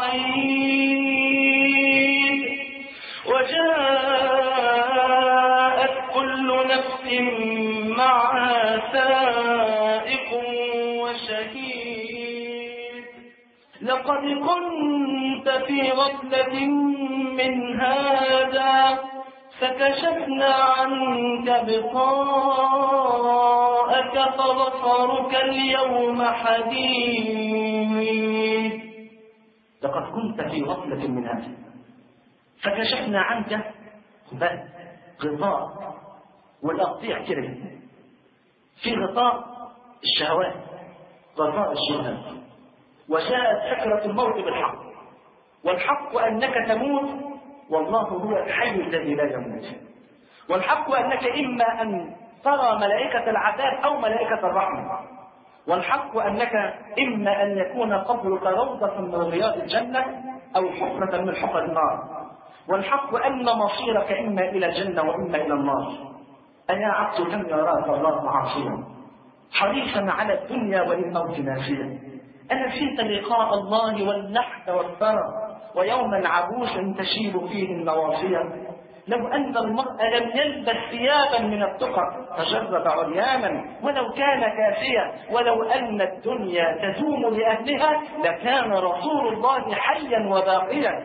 الوعيد وجاءت كل نفس معها سائق وشهيد لقد كنت في غفلة من هذا فكشفنا عنك بطاءك فبصرك اليوم حديد. لقد كنت في غفلة من هذا فكشفنا عنك غطاء والأقطيع كده في غطاء الشهوات، غطاء الشبهات، وجاءت سكرة الموت بالحق، والحق أنك تموت والله هو الحي الذي لا يموت، والحق أنك إما أن ترى ملائكة العذاب أو ملائكة الرحمة، والحق أنك إما أن يكون قبرك روضة من رياض الجنة أو حفرة من حفر النار، والحق أن مصيرك إما إلى الجنة وإما إلى النار. أيا عبد كم يراك الله عاصيا حريصا على الدنيا وللموت ناسيا، أنسيت لقاء الله واللحد والثرى ويوما عبوسا تشيب فيه النواصية. لو أن المرء لم يلبس ثيابا من التقى تجرد عريانا ولو كان كافيا، ولو أن الدنيا تدوم لأهلها لكان رسول الله حيا وباقيا،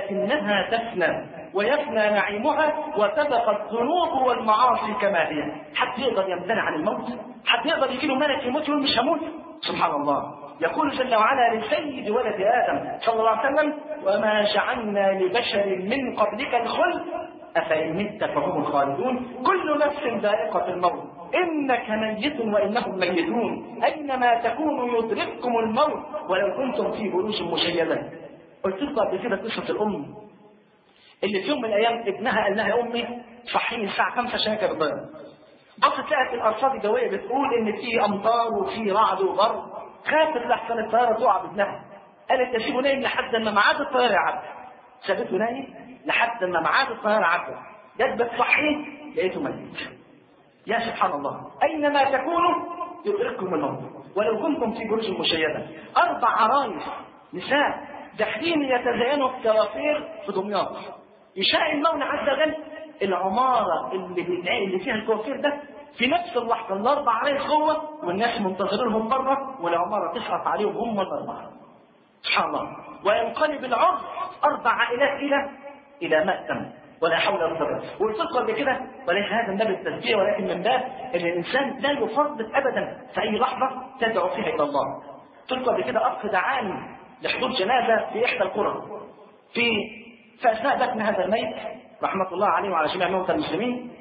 لكنها تفنى ويفنى نعيمها وتبقى الذنوب والمعاصي كما هي. حد يقدر يمتنع عن الموت؟ حد يقدر يجي له ملك يموت يقول مش هموت؟ سبحان الله. يقول جل وعلا لسيد ولد آدم صلى الله عليه وسلم: وما جعلنا لبشر من قبلك الخلد أفإن مت فهم الخالدون، كل نفس ذائقة الموت، إنك ميت وإنهم ميتون، أينما تكونوا يدرككم الموت ولو كنتم في بروج مشيدة. قلت لكم قبل كده قصة الأم اللي في يوم من الأيام ابنها قال لها: يا أمي صحيني الساعة خمسة عشان كده الضيق. بصت لقت الأرصاد الجوية بتقول إن في أمطار وفي رعد وبرد، خافت لحسن الطيارة تقع بابنها. قالت تسيبه نايم لحد ما ميعاد الطيارة يعدي. سابته نايم لحد ما ميعاد الطيارة عدى، جت بتصحيه لقيته ميت. يا سبحان الله، أينما تكونوا يدرككم الموت ولو كنتم في بروج مشيدة. أربع عرايس نساء داخلين يتزينوا الكوافير في دمياط، يشاء المولى عز وجل العمارة اللي اللي فيها الكوافير ده في نفس اللحظة الأربع عرايس جوه والناس منتظرينهم بره، والعمارة تسقط عليهم هم الأربعة. سبحان الله. وينقلب العرض أربع عائلات إلى إلى مأتم ولا حول ولا قوة. والصدق قبل كده وليس هذا من باب التزكية، ولكن من باب أن الإنسان لا يفرط أبدا في أي لحظة تدعو فيها إلى الله. صدق قبل كده أخ دعاني لحضور جنازة في إحدى القرى، في فأثناء دفن هذا الميت رحمة الله عليه وعلى جميع موتى المسلمين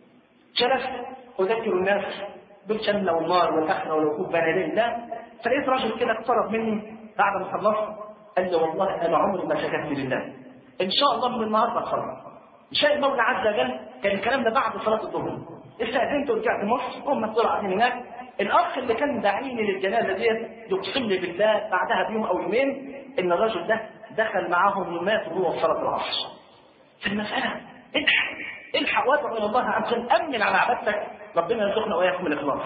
جلست أذكر الناس بالجنة والنار والآخرة والوقوف بين يدي الله، فلقيت رجل كده اقترب مني بعد ما خلصت قال لي: والله أنا عمري ما سكت لله، إن شاء الله من النهارده أخرج إن شاء المولى عز وجل. كان الكلام ده بعد صلاة الظهر. استأذنت ورجعت مصر، هم طلعوا قاعدين هناك. الأخ اللي كان داعيني للجنازة ديت يقسم لي بالله بعدها بيوم أو يومين إن الرجل ده دخل معاهم ومات وهو في صلاة العصر. في المسألة الحق الحق وادعو إلى الله عز وجل، أمن على عبادتك، ربنا يرزقنا وإياكم الإخلاص.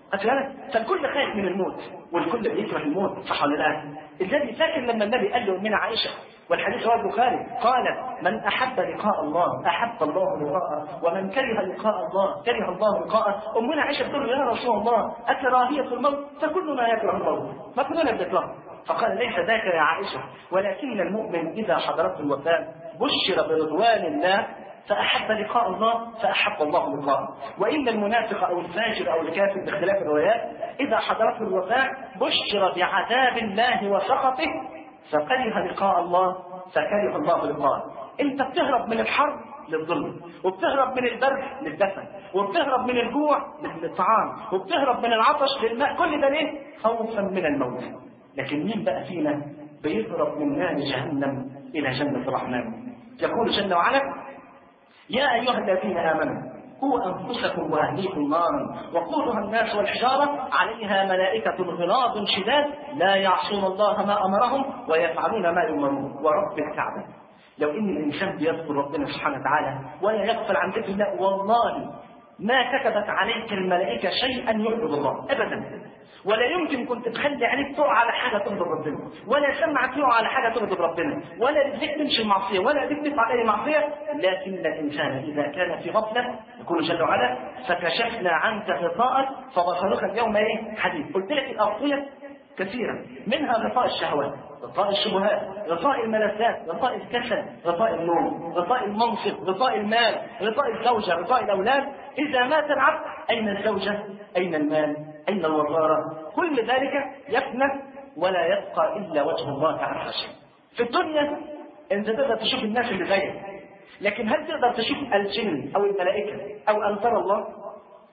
فالكل خايف من الموت والكل بيكره الموت، صح ولا لا؟ الذي فاكر لما النبي قال له من عائشة والحديث رواه البخاري قال: من أحب لقاء الله أحب الله لقاءه، ومن كره لقاء الله كره الله لقاءه. أمنا عائشة تقول: يا رسول الله أكراهية الموت؟ فكلنا يكره الموت، ما كلنا بنكره. فقال: ليس ذاك يا عائشة، ولكن المؤمن إذا حضرته الوفاة بشر برضوان الله فأحب لقاء الله فأحب الله لقاءه، وإن المنافق أو الفاجر أو الكافر باختلاف الروايات إذا حضرته الوفاة بشر بعذاب الله وسخطه فكره لقاء الله فكره الله لقاءه. أنت بتهرب من الحرب للظلم، وبتهرب من البرد للدفن، وبتهرب من الجوع للطعام، وبتهرب من العطش للماء. كل ده ليه؟ خوفا من الموت. لكن مين بقى فينا بيهرب من نار جهنم إلى جنة الرحمن؟ يقول جل وعلا: يا أيها الذين آمنوا قوا أنفسكم وأهليكم نارا وقودها الناس والحجارة عليها ملائكة غلاظ شداد لا يعصون الله ما أمرهم ويفعلون ما يؤمرون. ورب الكعبة، لو إن الإنسان بيذكر ربنا سبحانه وتعالى ولا يغفل عن ذكر الله والله ما كتبت عليك الملائكة شيئا يعبد الله أبدا، ولا يمكن كنت تخلي عينيك تقع على حاجة تغضب ربنا، ولا سمعك يقع على حاجة تغضب ربنا، ولا رجليك تمشي المعصية، ولا ايديك تفعل أي معصية. لكن الإنسان إذا كان في غفلة يقول جل وعلا: فكشفنا عنك غطاءك فبصرك اليوم إيه؟ حديد. قلت لك الأغطية كثيرة، منها غطاء الشهوات، غطاء الشبهات، غطاء الملذات، غطاء الكسل، غطاء النوم، غطاء المنصب، غطاء المال، غطاء الزوجة، غطاء الأولاد. إذا مات العبد أين الزوجة؟ أين المال؟ أين الوزارة؟ كل ذلك يفنى ولا يبقى إلا وجه الله تعالى. في الدنيا أنت تقدر تشوف الناس اللي زيك، لكن هل تقدر تشوف الجن أو الملائكة أو أن ترى الله؟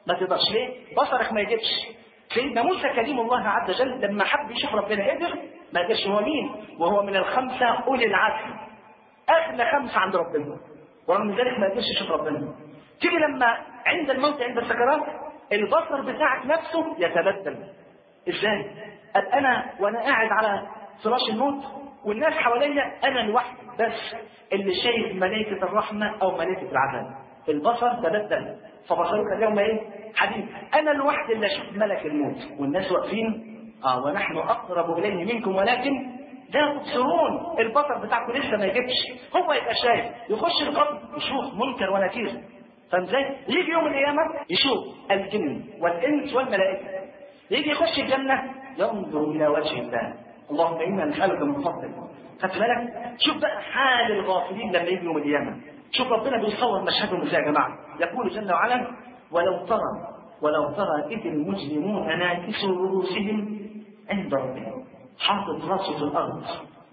ما تقدرش. ليه؟ بصرك ما يجيبش. سيدنا موسى كريم الله عز وجل لما حب يشوف ربنا قدر ما قدرش. هو مين؟ وهو من الخمسه اولي العزم، اغلى خمسه عند ربنا، ورغم ذلك ما قدرش يشوف ربنا. تيجي لما عند الموت عند السكرات البصر بتاعك نفسه يتبدل. ازاي؟ قال انا وانا قاعد على فراش الموت والناس حواليا انا لوحدي بس اللي شايف ملائكه الرحمه او ملائكه العذاب. البصر تبدل، فبصرك اليوم ايه؟ حديد. انا لوحدي اللي اشوف ملك الموت والناس واقفين اه ونحن اقرب اليه منكم ولكن لا تبصرون. البصر بتاعكم لسه ما يجيبش. هو يبقى شايف، يخش القبر يشوف منكر ونكير. فاهم ازاي؟ يجي يوم القيامه يشوف الجن والانس والملائكه. يجي يخش الجنه ينظر الى وجه الله، اللهم انا نسالك من فضلك. خدت بالك؟ شوف بقى حال الغافلين لما يجي يوم القيامه. شوف ربنا بيصور مشهدهم ازاي يا جماعه. يقول جل وعلا: ولو ترى ولو ترى اذ المجرمون ناكسوا رؤوسهم عند ربهم، حاطط راسه في الارض،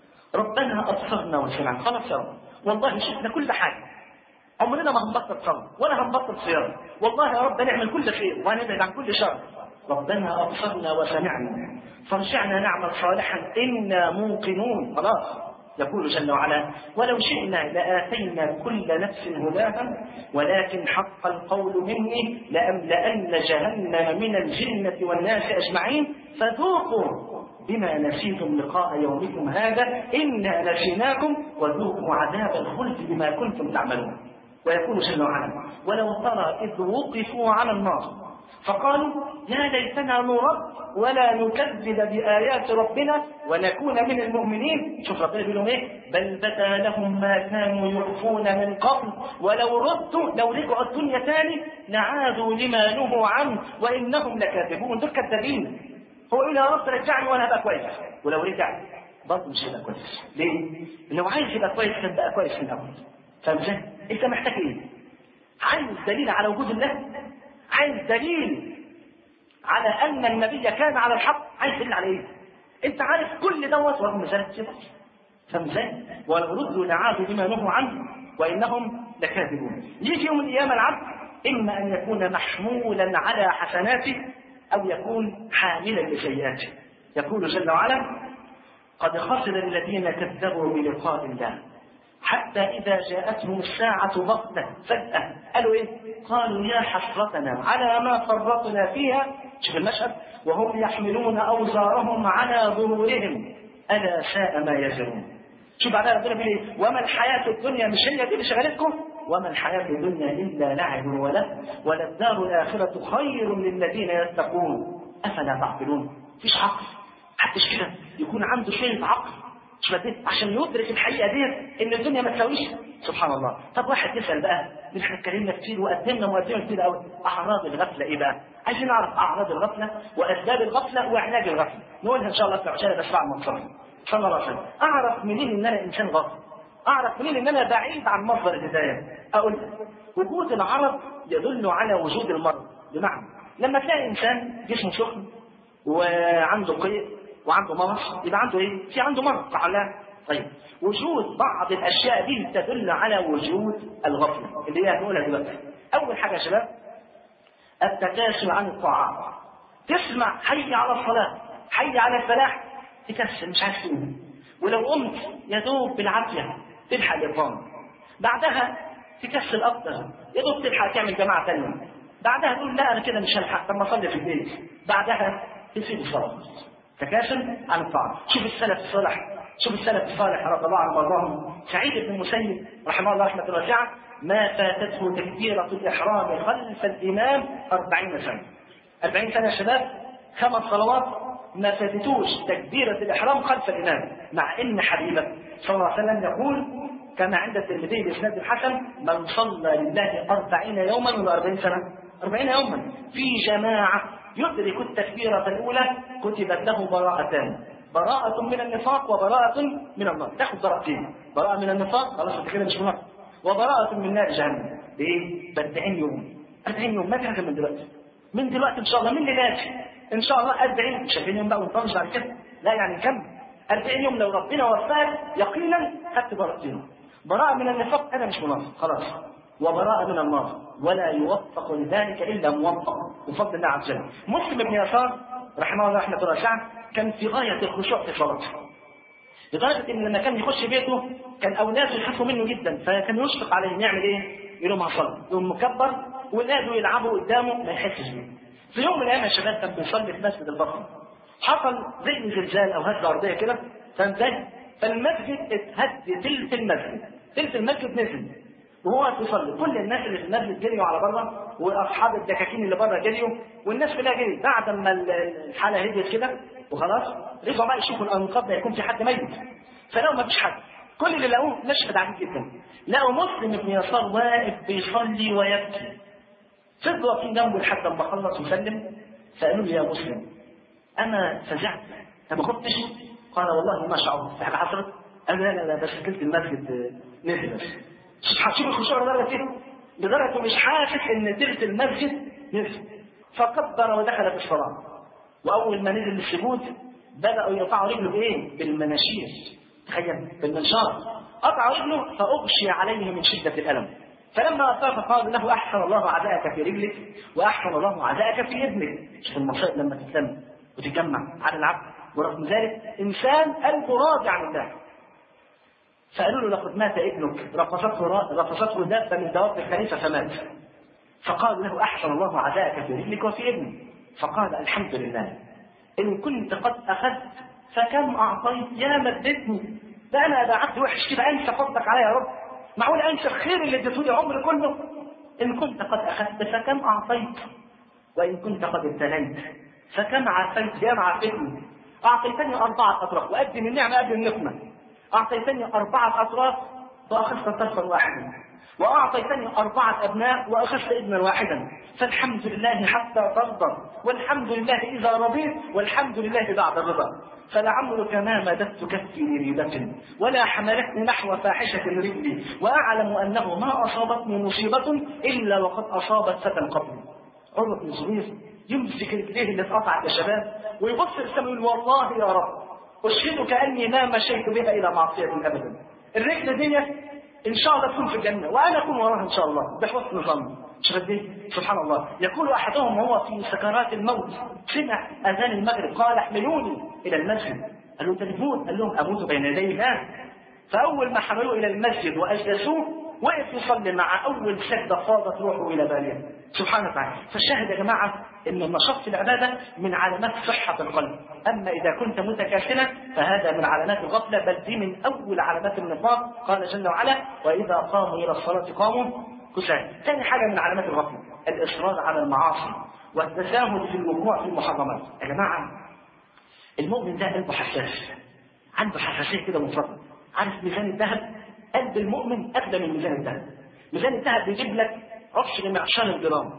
ربنا ابصرنا وسمعنا. خلاص يا رب، والله شفنا كل حاجه، عمرنا ما هنبطل صلاة ولا هنبطل صيام، والله يا رب نعمل كل خير وهنبعد عن كل شر. ربنا ابصرنا وسمعنا فارجعنا نعمل صالحا انا موقنون. خلاص. يقول جل وعلا: ولو شئنا لآتينا كل نفس هداها ولكن حق القول مني لأملأن جهنم من الجنة والناس أجمعين فذوقوا بما نسيتم لقاء يومكم هذا إنا نسيناكم وذوقوا عذاب الخلد بما كنتم تعملون. ويقول جل وعلا: ولو ترى إذ وقفوا على النار فقالوا يا ليتنا نرد ولا نكذب بآيات ربنا ونكون من المؤمنين. شوف ربنا بيقول لهم ايه؟ بل بدا لهم ما كانوا يخفون من قبل ولو ردوا لو رجعوا الدنيا تاني لعادوا لما نهوا عنه وانهم لكاذبون. دول كذابين. هو يقول يا رب رجعني وانا هبقى كويس، ولو رجع برضه مش هيبقى كويس. ليه؟ لو عايز يبقى كويس كان بقى كويس من الاول. فاهم ازاي؟ انت محتاج ايه؟ عايز دليل على وجود الله؟ عايز دليل على ان النبي كان على الحق؟ عايز دليل على ايه؟ انت عارف كل دوت ورغم ذلك كده. فاهم ازاي؟ ولو ردوا لعادوا بما نهوا عنه وانهم لكاذبون. يجي يوم القيامه العبد اما ان يكون محمولا على حسناته او يكون حاملا لسيئاته. يقول جل وعلا: قد خسر الذين كذبوا بلقاء الله حتى إذا جاءتهم الساعة بغتة فجأة قالوا إيه؟ قالوا يا حسرتنا على ما فرطنا فيها. شوف المشهد: وهم يحملون أوزارهم على ظهورهم ألا ساء ما يزرون. شوف بعدها ربنا بيقول إيه؟ وما الحياة الدنيا، مش هي دي اللي شغلتكم؟ وما الحياة الدنيا إلا لعب وله وللدار الآخرة خير للذين يتقون أفلا تعقلون. مفيش عقل، محدش كده يكون عنده شوية عقل عشان يدرك الحقيقه ديت ان الدنيا ما تساويش. سبحان الله. طب واحد يسال بقى، احنا اتكلمنا كتير وقدمنا مقدمه كتير قوي، اعراض الغفله ايه بقى؟ عايزين نعرف اعراض الغفله واسباب الغفله وعلاج الغفله. نقولها ان شاء الله في عشان بس بعد ما نصلي. صلى الله عليه وسلم. اعرف منين ان انا انسان غافل؟ اعرف منين ان انا بعيد عن مصدر الهدايه؟ اقول لك: وجود العرض يدل على وجود المرض. بمعنى لما تلاقي انسان جسمه سخن وعنده قيء وعنده مرض يبقى عنده ايه؟ في عنده مرض تعالى. طيب وجود بعض الاشياء دي تدل على وجود الغفله اللي هي هنقولها دلوقتي. اول حاجه يا شباب التكاسل عن الطاعات. تسمع حي على الصلاه، حي على الفلاح، تكسل مش عايز تقوم، ولو قمت يا دوب بالعافيه تلحق الاقامه، بعدها تكسل اكتر يا دوب تلحق تعمل جماعه ثانيه، بعدها تقول لا انا كده مش هلحق طب ما اصلي في البيت، بعدها تسيب الصلاه. تكاسل عن الطاعه. شوف السلف الصالح، شوف السلف الصالح رضي الله عنهم وارضاهم. سعيد بن المسيب رحمه الله رحمه واسعه ما فاتته تكبيره الاحرام خلف الامام أربعين سنه. أربعين سنه يا شباب، خمس صلوات ما فاتتوش تكبيره الاحرام خلف الامام، مع ان حبيبه صلى الله عليه وسلم يقول كما عند الترمذي باسناد الحسن: من صلى لله أربعين يوما من أربعين سنه، أربعين يوما في جماعه يدرك التكبيرة الأولى كتبت له براءتان، براءة من النفاق وبراءة من النار. تاخد براءتين، براءة من النفاق خلاص انت كده مش منافق، وبراءة من نار جهنم. بايه؟ أربعين يوم. أربعين يوم ما في حاجة من دلوقتي. من دلوقتي إن شاء الله، من دلوقتي إن شاء الله أربعين، مش أربعين يوم بقى ونطنش على كده، لا يعني نكمل أربعين يوم. لو ربنا وفقك يقينا خدت براءتين، براءة من النفاق أنا مش منافق خلاص، وبراءة من النار، ولا يوفق لذلك إلا موفق بفضل الله عز وجل. مسلم بن يسار رحمه الله رحمة واسعة كان في غاية الخشوع في صلاته، لدرجة إن لما كان يخش بيته كان أولاده يخافوا منه جدا، فكان يشفق عليهم يعمل إيه؟ يقول لهم هصلي، يقوم مكبر ولاده يلعبوا قدامه ما يحسش بيه. في يوم من الأيام يا شباب كان بيصلي في مسجد البصرة، حصل زي زلزال أو هزة أرضية كده، فانتهى فالمسجد اتهد تلت المسجد، تلت المسجد نزل وهو بيصلي. كل الناس اللي في المسجد جريوا على بره، واصحاب الدكاكين اللي بره جريوا، والناس كلها جريت. بعد ما الحاله هديت كده وخلاص رجعوا بقى يشوفوا الانقاض ده يكون في حد ميت، فلقوا ما فيش حد. كل اللي لقوه مشهد عجيب جدا، لقوا مسلم بن يسار واقف بيصلي ويبكي. فضلوا واقفين جنبه لحد ما خلص وسلم، فقالوا له يا مسلم انا فزعت انت ما خفتش؟ قال والله ما شعرت في حاجه حصلت. قال لا لا لا بس كلت المسجد نزل بس. هتشوف الخشوع لدرجه ايه؟ لدرجه مش حاسس ان تلت المسجد نزل. فكبر ودخل في الصلاه، واول ما نزل للسجود بداوا يقطعوا رجله بايه؟ بالمناشير. تخيل بالمنشار قطعوا رجله فاغشي عليه من شده الالم. فلما افاق قال له احسن الله عزاءك في رجلك واحسن الله عزاءك في ابنك. شوف المصائب لما تتلم وتتجمع على العبد، ورغم ذلك انسان قلبه راضي عن الله. فقالوا له لقد مات ابنك، رقصته رقصته دابه من دواب الخليفه فمات. فقال له احسن الله عزاءك في رجلك وفي ابنك. فقال الحمد لله ان كنت قد اخذت فكم اعطيت يا مدتني، ده انا ده عبد وحش كده انسى فضلك عليا يا رب، معقول انسى الخير اللي اديته لي عمري كله؟ ان كنت قد اخذت فكم اعطيت، وان كنت قد ابتليت فكم عافيت يا معافتني. اعطيتني اربعه اطراف وقدم النعمه قبل النقمه، اعطيتني اربعه اطراف واخذت طرفا واحدا، واعطيتني اربعه ابناء واخذت ابنا واحدا، فالحمد لله حتى ترضى، والحمد لله اذا رضيت، والحمد لله بعد الرضا. فلعمرك ما مددت كفي لريبة ولا حملتني نحو فاحشة رجلي، واعلم انه ما اصابتني مصيبة الا وقد اصابت فتى قبلي. عروة بن الزبير يمسك رجليه اللي اتقطعت يا شباب ويبص للسماء ويقول والله يا رب اشهدك اني ما مشيت بها الى معصية ابدا. الرجل دي ان شاء الله تكون في الجنة وانا اكون وراها ان شاء الله بحسن ظن. سبحان الله. يقول احدهم وهو في سكرات الموت سمع اذان المغرب قال احملوني الى المسجد. قالوا انت تموت؟ قال لهم اموت بين يدي الله. فاول ما حملوه الى المسجد واجلسوه وقف يصلي مع اول سجده فاضت روحه الى باليه. سبحان الله. فالشاهد يا جماعه ان النشاط في العباده من علامات صحه القلب، اما اذا كنت متكاسلا فهذا من علامات الغفله، بل دي من اول علامات النفاق. قال جل وعلا واذا قاموا الى الصلاه قاموا كسالى. ثاني حاجه من علامات الغفله الاصرار على المعاصي والتساهل في الوقوع في المحرمات. يا جماعه المؤمن ده قلبه حساس، عنده حساسيه كده مفرطه. عارف ميزان الذهب؟ قلب المؤمن اقدم من ميزان الذهب. ميزان الذهب بيجيب لك عشر معشار الجرام،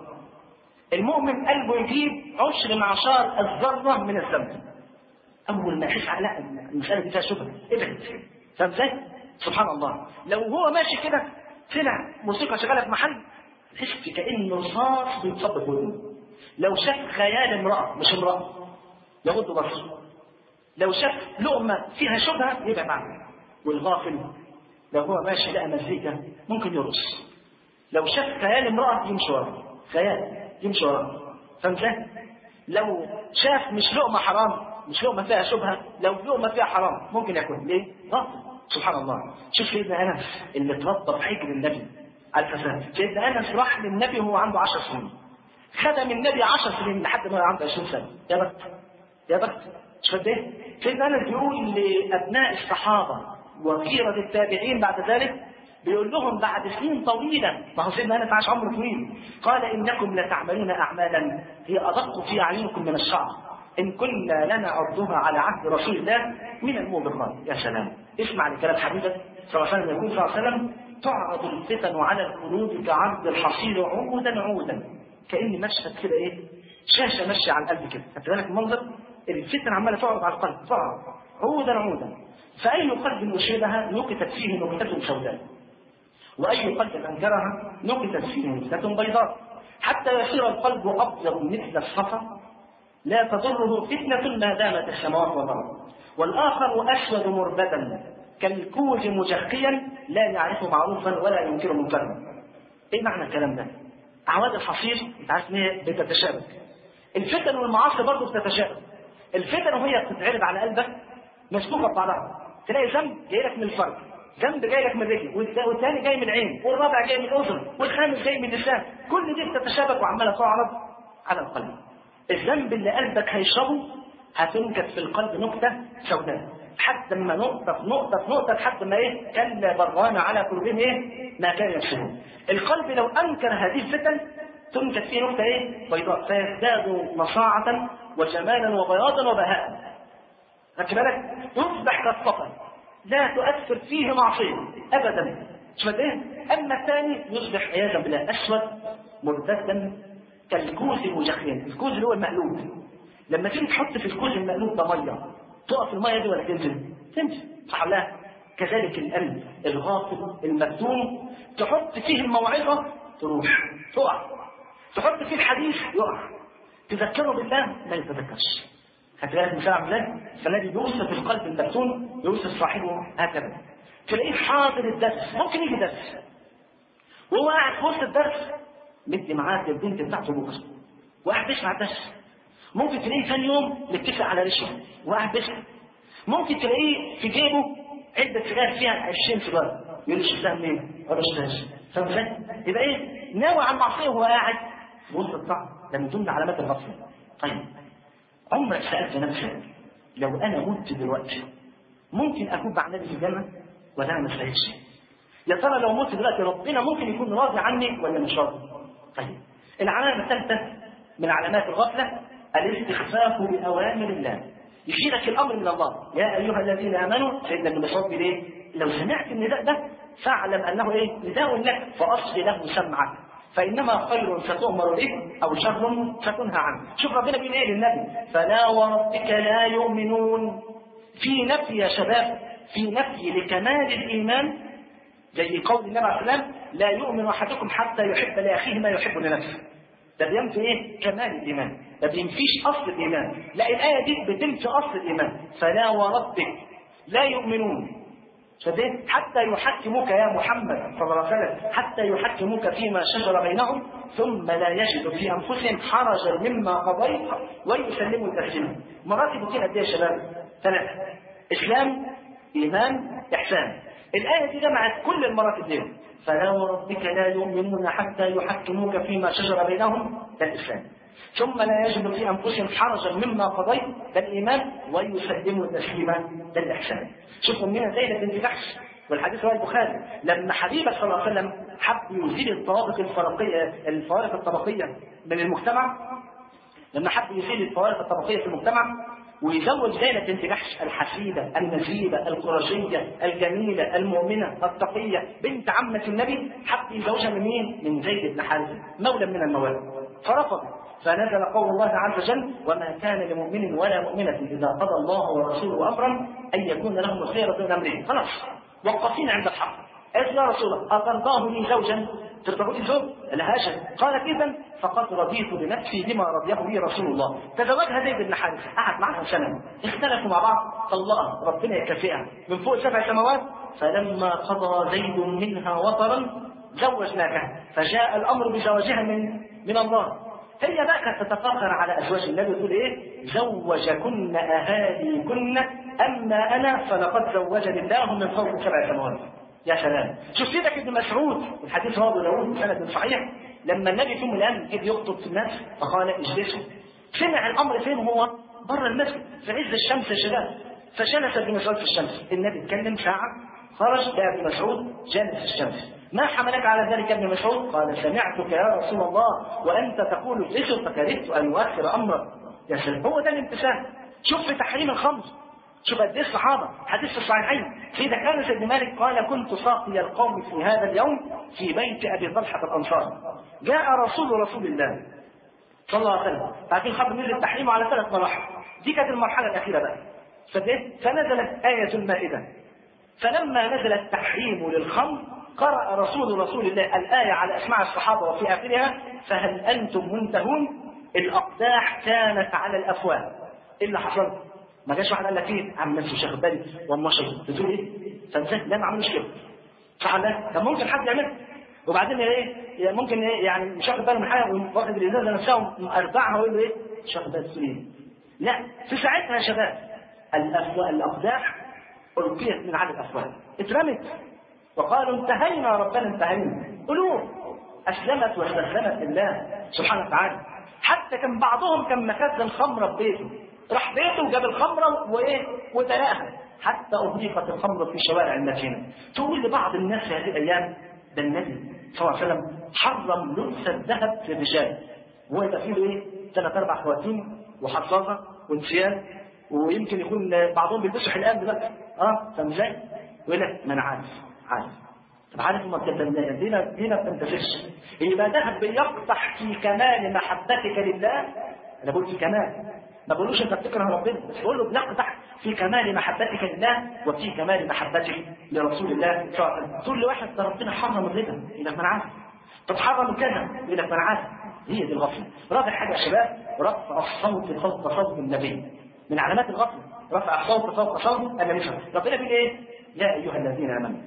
المؤمن قلبه يجيب عشر معشار الذره من الذنب. اول ما يحس على المساله دي فيها شبهه ابعد. فاهم ازاي؟ سبحان الله. لو هو ماشي كده سمع موسيقى شغاله في محل تحس كانه رصاص بيتصب في ودنه. لو شاف خيال امراه مش امراه يغض بصره. لو شاف لقمه فيها شبهه يبعد عنها. والغافل لو هو ماشي لقى مزيكا ممكن يرقص. لو شاف خيال امراه يمشي وراه، خيال يمشي وراه. فاهم ازاي؟ لو شاف مش لقمه حرام، مش لقمه فيها شبهه، لو لقمه فيها حرام ممكن ياكل. ليه؟ غافل. سبحان الله. شوف سيدنا انس اللي اتربى في حجر النبي على الفساد. سيدنا انس راح للنبي وهو عنده عشر سنين، خدم النبي عشر سنين لحد ما عنده عشرين سنه. يا بخت يا بخت. مش قد ايه؟ سيدنا انس بيقول لابناء الصحابه وخيره التابعين بعد ذلك، بيقول لهم بعد سنين طويله، ما هو سيدنا انس عاش عمر طويل، قال انكم لتعملون اعمالا هي ادق في اعينكم من الشعر ان كنا لنعدها على عهد رسول الله من الموبقات. يا سلام. اسمع لكلام حبيبك صلى الله عليه وسلم. يقول صلى الله عليه وسلم تعرض الفتن على القلوب كعرض الحصير عودا عودا. كأن مشهد كده ايه؟ شاشه ماشيه على القلب كده. خدت بالك المنظر؟ الفتن عماله تعرض على القلب، تعرض عودا عودا. فاي قلب اشربها نكتت فيه نكته سوداء، واي قلب انكرها نكتت فيه نكته بيضاء، حتى يصير القلب ابيض مثل الصفا لا تضره فتنه ما دامت السماوات والارض، والاخر اسود مربدا كالكوز مجخيا لا يعرف معروفا ولا ينكر منكرا. ايه معنى الكلام ده؟ اعواد الحصير انت عارف ان هي بتتشابك. الفتن والمعاصي برضه بتتشابك. الفتن وهي بتتعرض على قلبك مسبوقه ببعضها، تلاقي ذنب جاي لك من الفرج، ذنب جاي لك من الرجل، والثاني جاي من العين، والرابع جاي من الاذن، والخامس جاي من اللسان، كل دي بتتشابك وعماله تعرض على القلب. الذنب اللي قلبك هيشربه هتنكت في القلب نكته سوداء، لحد ما نقطه في نقطه في نقطه لحد ما ايه؟ كلا بران على قلوبهم ايه؟ ما كانوا يكسبون. القلب لو انكر هذه الفتن تنكت فيه نقطه ايه؟ بيضاء، فيزداد نصاعه وجمالا وبياضا وبهاء. خدت بالك؟ يصبح كالصفا لا تؤثر فيه معصيه ابدا. شوف ايه؟ اما الثاني يصبح عياذا بالله اسود مرتدا كالكوز المجخين. الكوز اللي هو المقلوب، لما تيجي تحط في الكوز المقلوب ده ميه تقف الميه دي ولا تنزل؟ تنزل، صح ولا لا؟ كذلك القلب الغافل المفتون تحط فيه الموعظه تروح تقع، تحط فيه الحديث يقع، تذكره بالله ما يتذكرش. هتلاقي مثال عامل فالذي يوصف القلب المفتون يوصف صاحبه هكذا. تلاقيه حاضر الدرس، ممكن يجي درس وهو قاعد في وسط الدرس مدي معاه البنت بتاعته بكره وقاعد بيسمع الدرس. ممكن تلاقيه ثاني يوم متفق على رشوه وقاعد بيسمع. ممكن تلاقيه في جيبه علبه سجاير فيها عشرين سيجاره، يقول له شفتها منين؟ ولا شفتهاش. فاهم ازاي؟ يبقى ايه؟ ناوي على المعصيه وهو قاعد في وسط الطعم، ده من ضمن علامات الغفله. طيب عمرك سالت نفسك لو انا مت دلوقتي ممكن اكون مع النبي في الجنه ولا انا ما استاهلش؟ يا ترى لو مت دلوقتي ربنا ممكن يكون راضي عني ولا مش راضي؟ طيب العلامه الثالثه من علامات الغفله الاستخفاف باوامر الله. يشيلك الامر من الله، يا ايها الذين امنوا. سيدنا ابن مسعود ليه؟ لو سمعت النداء ده فاعلم انه ايه؟ نداء لك فاصغ له سمعك فانما خير ستؤمر به او شر ستنهى عنه. شوف ربنا بيقول ايه للنبي؟ فلا وربك لا يؤمنون. في نفي يا شباب، في نفي لكمال الايمان، زي قول النبي عليه الصلاه والسلام لا يؤمن احدكم حتى يحب لاخيه ما يحب لنفسه. ده بينفي ايه؟ كمال الايمان، ده بينفيش اصل الايمان. لا، الايه دي بتنفي اصل الايمان. فلا وربك لا يؤمنون حتى يحكموك يا محمد صلى الله عليه وسلم، حتى يحكموك فيما شجر بينهم ثم لا يجدوا في انفسهم حرجا مما قضيت ويسلموا تسليما. مراتب الدين قد ايه يا شباب؟ ثلاثه: اسلام، ايمان، احسان. الايه دي جمعت كل المراتب دي. فلا وربك لا يؤمنون حتى يحكموك فيما شجر بينهم، ده الاسلام. ثم لا يجدوا في انفسهم حرجا مما قضيت، ده الايمان، ويسلموا تسليما، ده الاحسان. شوفوا مننا زينب بنت جحش، والحديث رواه البخاري، لما حبيبك صلى الله عليه وسلم حب يزيل الطوابق الفرقيه الفوارق الطبقيه من المجتمع، لما حب يزيل الفوارق الطبقيه في المجتمع ويزوج زينب بنت جحش الحسيبه النزيبه القرشيه الجميله المؤمنه التقيه بنت عمه النبي، حب يزوجها من مين؟ من زيد بن حارثه مولى من الموالي، فرفض. فنزل قول الله عز وجل: وما كان لمؤمن ولا مؤمنة إذا قضى الله ورسوله أمرا أن يكون لهم الخيرة من أمرهم. خلاص وقفين عند الحق. قالت: يا رسول الله أترضاه لي زوجا؟ ترضاه لي زوج؟ لها أجل. قالت: إذا فقد رضيت بنفسي بما رضيه لي رسول الله. تزوجها زيد بن حارثة، قعد معها سنة، اختلفوا مع بعض، طلقها، ربنا يكافئها من فوق سبع سماوات. فلما قضى زيد منها وطرا زوجناكها، فجاء الأمر بزواجها من من الله. هي بقى كانت تتفاخر على ازواج النبي وتقول ايه؟ زوجكن اهاليكن اما انا فلقد زوجني الله من فوق سبع سماوات. يا سلام. شوف سيدك ابن مسعود، الحديث رواه ابو داوود بسند صحيح، لما النبي في يوم من الايام جه يخطب في الناس فقال: اجلسوا. سمع الامر فين هو؟ بره المسجد في عز الشمس يا شباب. فجلس ابن مسعود في الشمس، النبي اتكلم ساعه، خرج جاء ابن مسعود جالس في الشمس. ما حملك على ذلك ابن مسعود؟ قال: سمعتك يا رسول الله وانت تقول اجلسوا فكرهت ان يؤخر امرك. يا سلام، هو ده الامتثال. شوف في تحريم الخمر، شوف قد ايه الصحابه، حديث في الصحيحين، سيدنا انس بن مالك قال: كنت ساقي القوم في هذا اليوم في بيت ابي طلحه الانصاري. جاء رسول رسول الله صلى الله عليه وسلم، بعدين خبر نزل التحريم على ثلاث مراحل، دي كانت المرحله الاخيره بقى. فنزلت ايه المائده، فلما نزل التحريم للخمر قرأ رسول رسول الله الآية على أسماع الصحابة وفي آخرها: فهل أنتم منتهون؟ الأقداح كانت على الأفواه. إيه اللي حصل؟ ما جاش واحد قال لك إيه؟ عم نفسه مش واخد بالي والله شغل، بتقول إيه؟ فإزاي؟ لا ما عملوش كده. صح ولا لا؟ كان ممكن حد يعملها. وبعدين ايه ممكن ايه يعني مش واخد باله من حاجه واخد الازازه نفسها ومربعها ويقول له ايه مش واخد باله ايه. لا في ساعتها يا شباب الاقداح القيت من على الافواه اترمت وقالوا انتهينا ربنا انتهينا. قلوب اسلمت واستسلمت لله سبحانه وتعالى. حتى كان بعضهم كان مخزن خمره في بيته، راح بيته وجاب الخمره وايه ودلقها حتى اضيفت الخمره في شوارع المدينه. تقول لبعض الناس في هذه الايام ده النبي صلى الله عليه وسلم حرم لبس الذهب في الرجال، وهو يبقى فيه ايه ثلاث اربع خواتيم وحصافه وانسيان، ويمكن يكون بعضهم بيلبسوا حلقان دلوقتي اه فاهم ازاي؟ يقول لك ما انا عارف عارف طب عارف ما بتبنى دينا دينا ما بتنتفعش. يبقى ذهب بيقدح في كمال محبتك لله. انا بقول في كمال، ما بقولوش انت بتكره ربنا، بس بقول له بنقدح في كمال محبتك لله وفي كمال محبتك لرسول الله صلى الله عليه وسلم. تقول لواحد ده ربنا حرم الربا يقول لك ما انا عارف، طب حرم كذا يقول لك ما انا عارف. هي دي الغفله. رابع حاجه يا شباب رفع الصوت فوق صوت النبي، من علامات الغفله رفع الصوت فوق صوت النبي. ربنا بيقول ايه؟ يا ايها الذين امنوا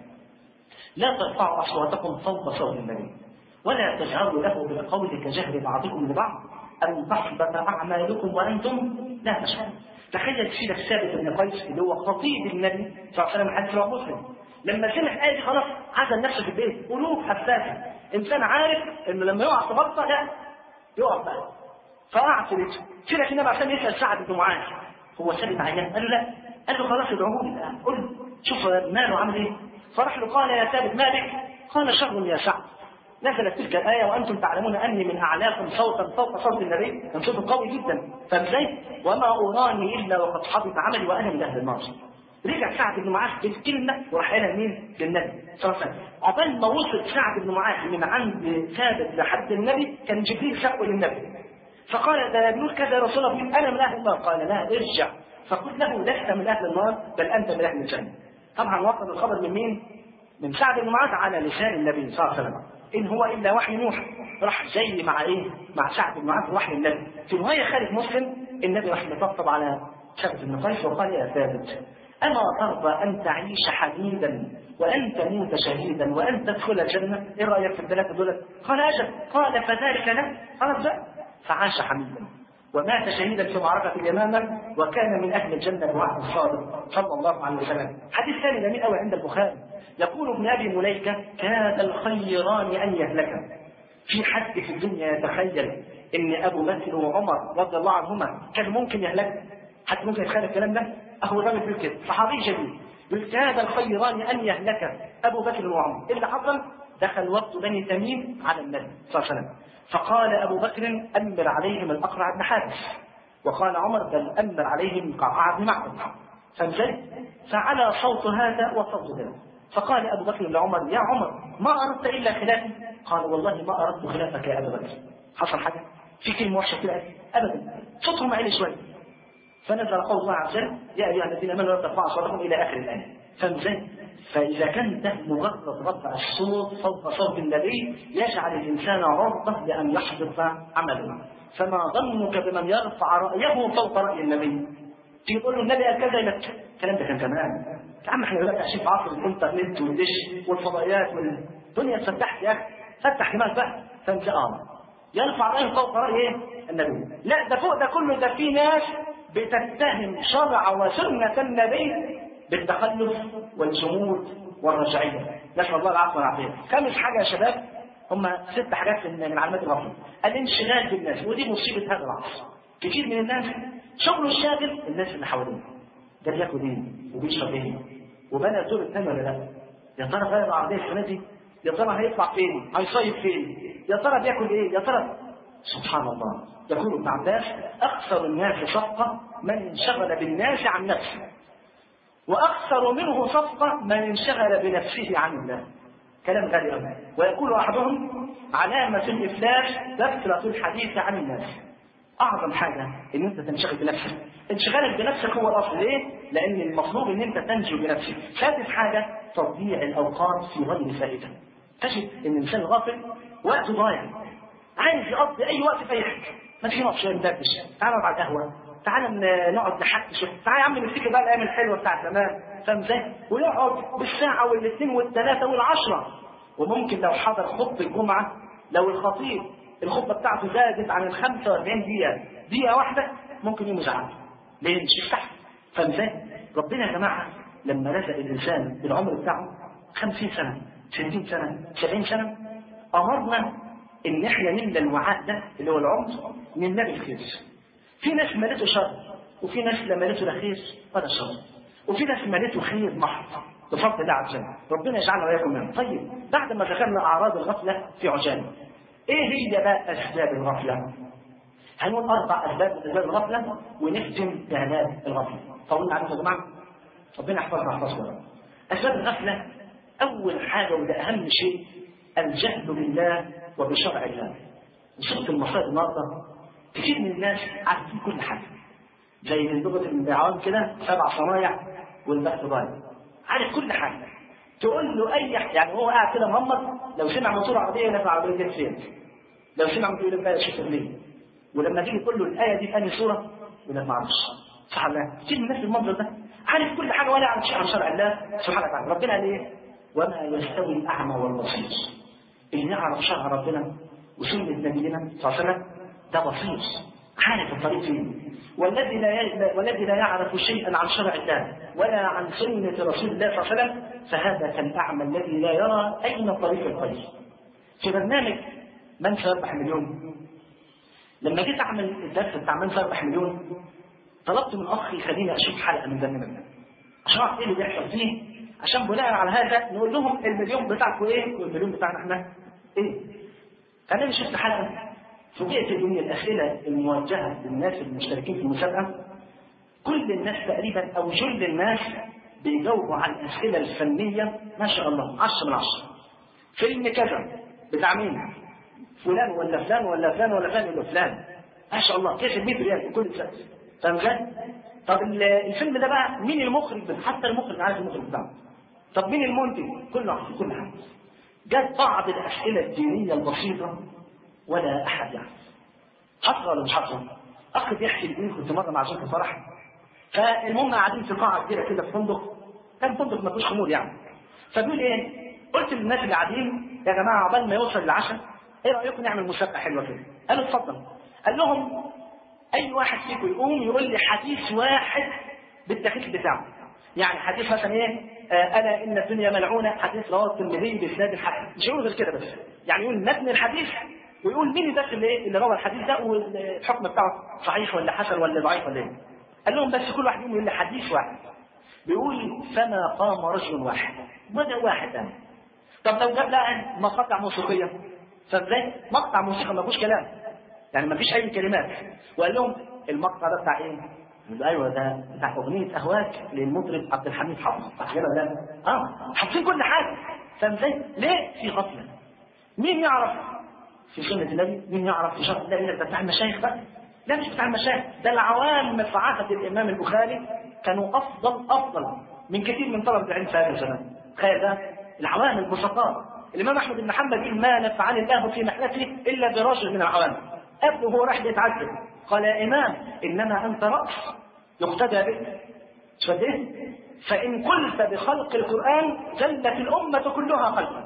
لا ترفعوا اصواتكم فوق صوت النبي ولا تجهروا له بالقول كجهر بعضكم لبعض ان تحبط اعمالكم وانتم لا تشعرون. تخيل سيدك ثابت بن قيس اللي هو خطيب النبي صلى الله عليه وسلم حديث رواه مسلم، لما سمع آية خلاص عزل نفسه في البيت. قلوب حساسه، انسان عارف انه لما يقع في غلطه لا يقع بقى، فقعد في بيته. سيدك النبي عشان يسال سعد بن معاذ هو ثابت عيان، قال له لا، قال له خلاص ادعوه لي الان قل شوف ماله عامل ايه. فراح له قال يا ثابت مالك؟ قال شر يا سعد نزلت تلك الآية وأنتم تعلمون أني من أعلاكم صوتا فوق صوت النبي، كان صوته قوي جدا فازاي؟ وما أراني إلا وقد حبط عملي وأنا من أهل النار. رجع سعد بن معاذ بالكلمة وراح قالها مين؟ للنبي صلى الله عليه وسلم. عقبال ما وصل سعد بن معاذ من عند ثابت لحد النبي كان جبريل سأل للنبي فقال ده بنقول كذا يا رسول الله أنا من أهل النار. قال لا ارجع فقل له لست من أهل النار بل أنت من أهل الجنة. طبعا وصل الخبر من مين؟ من سعد بن معاذ على لسان النبي صلى الله عليه وسلم. إن هو إلا وحي نوح. راح جاي مع إيه؟ مع سعد بن معاذ وحي النبي. في رواية خارج مسلم النبي راح يطبطب على ثابت بن قيس وقال يا ثابت أما ترضى أن تعيش حميدا وأن تموت شهيدا وأن تدخل الجنة؟ إيه رأيك في الثلاثة دول؟ قال أجل. قال فذلك له. خلاص بقى. فعاش حميدا ومات شهيدا في معركة اليمامة وكان من أهل الجنة بوعد الصادق صلى الله عليه وسلم. حديث ثاني جميل قوي عند البخاري يقول ابن أبي مليكة كاد الخيران أن يهلكا. في حد في الدنيا يتخيل إن أبو بكر وعمر رضي الله عنهما كان ممكن يهلك؟ حد ممكن يتخيل الكلام ده؟ أهو الراجل بيقول كده صحابي جليل يقول كاد الخيران أن يهلكا أبو بكر وعمر. إيه اللي حصل؟ دخل وقت بني تميم على النبي صلى الله عليه وسلم فقال أبو بكر أمر عليهم الأقرع بن حابس وقال عمر بل أمر عليهم قعقاع بن معبد. فانزل فعلى صوت هذا وصوت ذاك فقال أبو بكر لعمر يا عمر ما أردت إلا خلافي؟ قال والله ما أردت خلافك يا أبا بكر. حصل حاجة في كلمة وحشة كده أبدا صوتهم عالي شوية. فنزل قول الله عز وجل يا أيها الذين آمنوا لا ترفعوا أصواتكم إلى آخر الآية. فانزل فإذا كان ده مجرد رفع الصوت فوق صوت النبي يجعل الإنسان عرضة لأن يحبط عمله، فما ظنك بمن يرفع رأيه فوق رأي النبي؟ تيجي تقول له النبي قال كذا يقول لك الكلام ده كان زمان يا عم احنا دلوقتي عايشين في عصر الانترنت والدش والفضائيات والدنيا اتفتحت يا اخي فتح دماغك بقى. فانت اه يرفع رأيه فوق رأي ايه؟ النبي. لا ده فوق ده كله ده في ناس بتتهم شرع وسنة النبي بالتخلف والجمود والرجعية. نسأل الله العفو والعافية. خامس حاجة يا شباب هم ست حاجات من علامات الغفلة. الانشغال بالناس ودي مصيبة هذا العصر. كثير من الناس شغله الشاغل الناس اللي حواليه ده بياكل ايه وبيشرب ايه وبنى دور الثاني ولا لا، يا ترى غير العربية السنة دي، يا ترى هيطلع فين، هيصيف فين، يا ترى بياكل ايه، يا ترى سبحان الله. يقول ابن عباس أكثر الناس صفقة من انشغل بالناس عن نفسه وأكثر منه صفقة من انشغل بنفسه عن الله. كلام غالي قوي. ويقول أحدهم علامة الإفلاس كثرة الحديث عن الناس. أعظم حاجة إن أنت تنشغل بنفسك. انشغالك بنفسك هو الأصل. ليه؟ لأن المطلوب إن أنت تنجو بنفسك. ثالث حاجة تضييع الأوقات في غير فائدة. تجد إن الإنسان غافل وقته ضايع عايز يقضي أي وقت في أي حاجة. ما تيجي نقعد شوية ندردش، تعالى نقعد على القهوة، تعالى نقعد نحكي شوية، تعالى يا عم نفتكر بقى الأيام الحلوة بتاعت زمان، فاهم ازاي؟ ويقعد بالساعة والاثنين والثلاثة والعشرة وممكن لو حضر خطبة الجمعة لو الخطيب الخطبة بتاعته زادت عن ال خمسة وأربعين دقيقة دقيقة واحدة ممكن يوم يزعل. ليه؟ مش يفتح. فمثال ربنا يا جماعة لما رزق الإنسان بالعمر بتاعه خمسين سنة ستين سنة سبعين سنة أمرنا إن إحنا نملى الوعاء ده اللي هو العمر نملاه بالخير. في ناس ملته شر وفي ناس لا ملته لا خير ولا شر وفي ناس ملته خير محض بفضل الله عز وجل. ربنا يجعلنا وإياكم منهم. طيب بعد ما ذكرنا أعراض الغفلة في عجالة إيه هي بقى أسباب الغفلة؟ هنقول أربع أسباب من أسباب الغفلة ونختم بهذه الغفلة. طولنا عليكم يا جماعة ربنا يحفظنا ويحفظكم. أسباب الغفلة أول حاجة وده أهم شيء الجهل بالله وبشرع الله. وصلت المصائب النهارده كثير من الناس عارفين كل حاجة زي من لغة العوام كده سبع صنايع والبحث ضايع عارف كل حاجة. تقول له أي يعني هو قاعد كده مغمض لو سمع موتور عربية ينفع عربية جت فين؟ لو سمع موتور يقول لك شوف ليه؟ ولما تيجي تقول له الآية دي في أنهي سورة؟ يقول لك ما اعرفش. سبحان الله كثير من الناس المنظر ده عارف كل حاجة ولا يعرف شيء عن شرع الله سبحانه وتعالى. ربنا قال إيه؟ وما يستوي الأعمى والبصير. اللي يعرف شرع ربنا وسنة نبينا صلى الله عليه وسلم ده بصير عارف الطريق فين. والذي لا والذي لا يعرف شيئا عن شرع الله ولا عن سنة رسول الله صلى الله عليه وسلم فهذا كالأعمى الذي لا يرى أين طريق الطريق. في برنامج من سيربح مليون لما جيت أعمل الدرس بتاع من سيربح مليون طلبت من أخي خليني أشوف حلقة من برنامج ده عشان أعرف إيه اللي بيحصل فيه عشان بناء على هذا نقول لهم المليون بتاعكم إيه والمليون بتاعنا إحنا إيه. أنا شفت حلقة فوجئت من الأسئلة الموجهة للناس المشتركين في المسابقة كل الناس تقريبا أو جل الناس بيجاوبوا على الأسئلة الفنية ما شاء الله عشرة من عشرة. فيلم كذا بتاع مين؟ فلان ولا فلان ولا فلان ولا فلان ولا فلان ما شاء الله كسب مية ريال في كل سنة. فاهم ازاي؟ طب الفيلم ده بقى مين المخرج؟ حتى المخرج عارف المخرج بتاعه. طب مين المنتج؟ كل واحد كل حاجة. جت بعض الأسئلة الدينية البسيطة ولا أحد يعرف. حصل ولا مش حصل؟ أخ بيحكي لي كنت مرة مع زوجتي فرح فالمهم قاعدين في قاعة كبيرة كده في فندق كان فندق ما فيهوش خمور يعني. فبيقول إيه؟ قلت للناس اللي قاعدين يا جماعة عقبال ما يوصل العشاء إيه رأيكم نعمل مسابقة حلوة كده؟ قالوا اتفضل. قال لهم أي واحد فيكم يقوم يقول لي حديث واحد بالتخيل بتاعه. يعني حديث مثلا إيه؟ آه ألا إن الدنيا ملعونة حديث رواه الترمذي بإسناد الحسن. مش يقول غير كده بس. يعني يقول متن الحديث ويقول مين ده اللي ايه اللي روى الحديث ده والحكم بتاعه صحيح ولا حسن ولا ضعيف ولا ايه. قال لهم بس كل واحد يقول لي حديث واحد. بيقول فما قام رجل واحد وده واحد انا. طب لو جاب لقى مقاطع موسيقيه فازاي مقطع موسيقى ما فيهوش كلام يعني ما فيش اي كلمات وقال لهم المقطع ده بتاع ايه؟ قالوا ايوه ده بتاع اغنيه اهواك للمطرب عبد الحميد حافظ صح كده ولا لا؟ اه حافظين كل حاجه. فاهم ازاي؟ ليه؟ في غفله. مين يعرف في سنة النبي؟ مين يعرف في شرع الله؟ ده بتاع المشايخ بقى؟ لا مش بتاع المشايخ، ده العوام في عهد الإمام البخاري كانوا أفضل أفضل من كثير من طلبة العلم في هذا الزمان. تخيل ده العوام البسطاء. الإمام أحمد بن حنبل يقول ما نفعني الله في محنته إلا برجل من العوام. قبله وهو راح يتعذب قال يا إمام إنما أنت رأس يقتدى بك. فده فإن قلت بخلق القرآن زلت الأمة كلها خلقا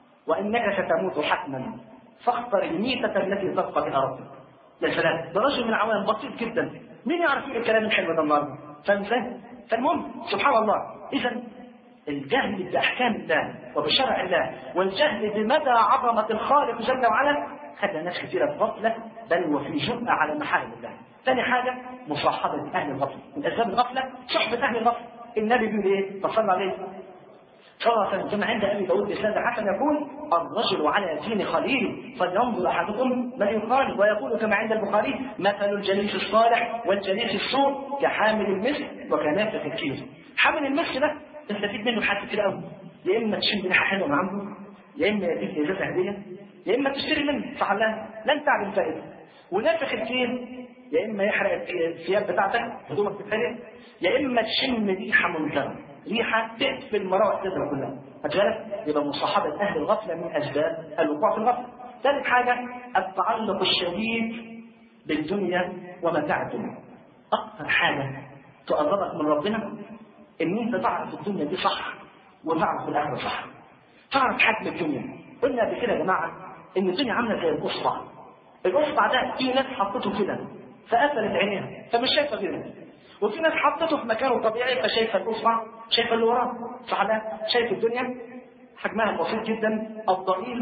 وإنك ستموت حتما فاختر الميتة التي تبقى بها ربك. يا سلام ده رجل من العوام بسيط جدا. مين يعرف يقول الكلام الحلو ده النهارده؟ فاهم ازاي؟ فالمهم سبحان الله إذا الجهل بأحكام الله وبشرع الله والجهل بمدى عظمة الخالق جل وعلا خلى ناس كثيرة في غفلة بل وفي جرأة على محارم الله. ثاني حاجة مصاحبة أهل الغفلة. من أسباب الغفلة صحبة أهل الغفلة. النبي بيقول إيه؟ فصلى عليه صلى الله عليه وسلم كما عند أبي داود بإسناد حسن يقول الرجل على دين خليل فلينظر أحدكم من يقال. ويقول كما عند البخاري مثل الجليس الصالح والجليس السوء كحامل المسك وكنافخ الكير. حامل المسك ده تستفيد منه حاجات كتير قوي. يا إما تشم ريحة حلوة من عنده يا إما يديك إجازة هدية يا إما تشتري منه صح الله لن تعلم فائدة. ونافخ الكير يا إما يحرق الثياب بتاعتك هدومك تتحرق يا إما تشم ريحة منكرة ريحة تقفل المراوح تضرب كلها. هتجرب يبقى مصاحبة أهل الغفلة من أسباب الوقوع في الغفلة. ثالث حاجة التعلق الشديد بالدنيا ومتاع الدنيا. أكثر حاجة تقربك من ربنا إن أنت تعرف الدنيا دي صح وتعرف الآخرة صح. تعرف حجم الدنيا. قلنا قبل كده يا جماعه ان الدنيا عامله زي الاصبع. الاصبع ده في ناس حطته كده فقفلت عينيها فمش شايفه غيره، وفي ناس حطته في مكانه الطبيعي فشايفه الاصبع، شايفه اللي وراه. صح لا؟ شايف الدنيا حجمها بسيط جدا او ضئيل،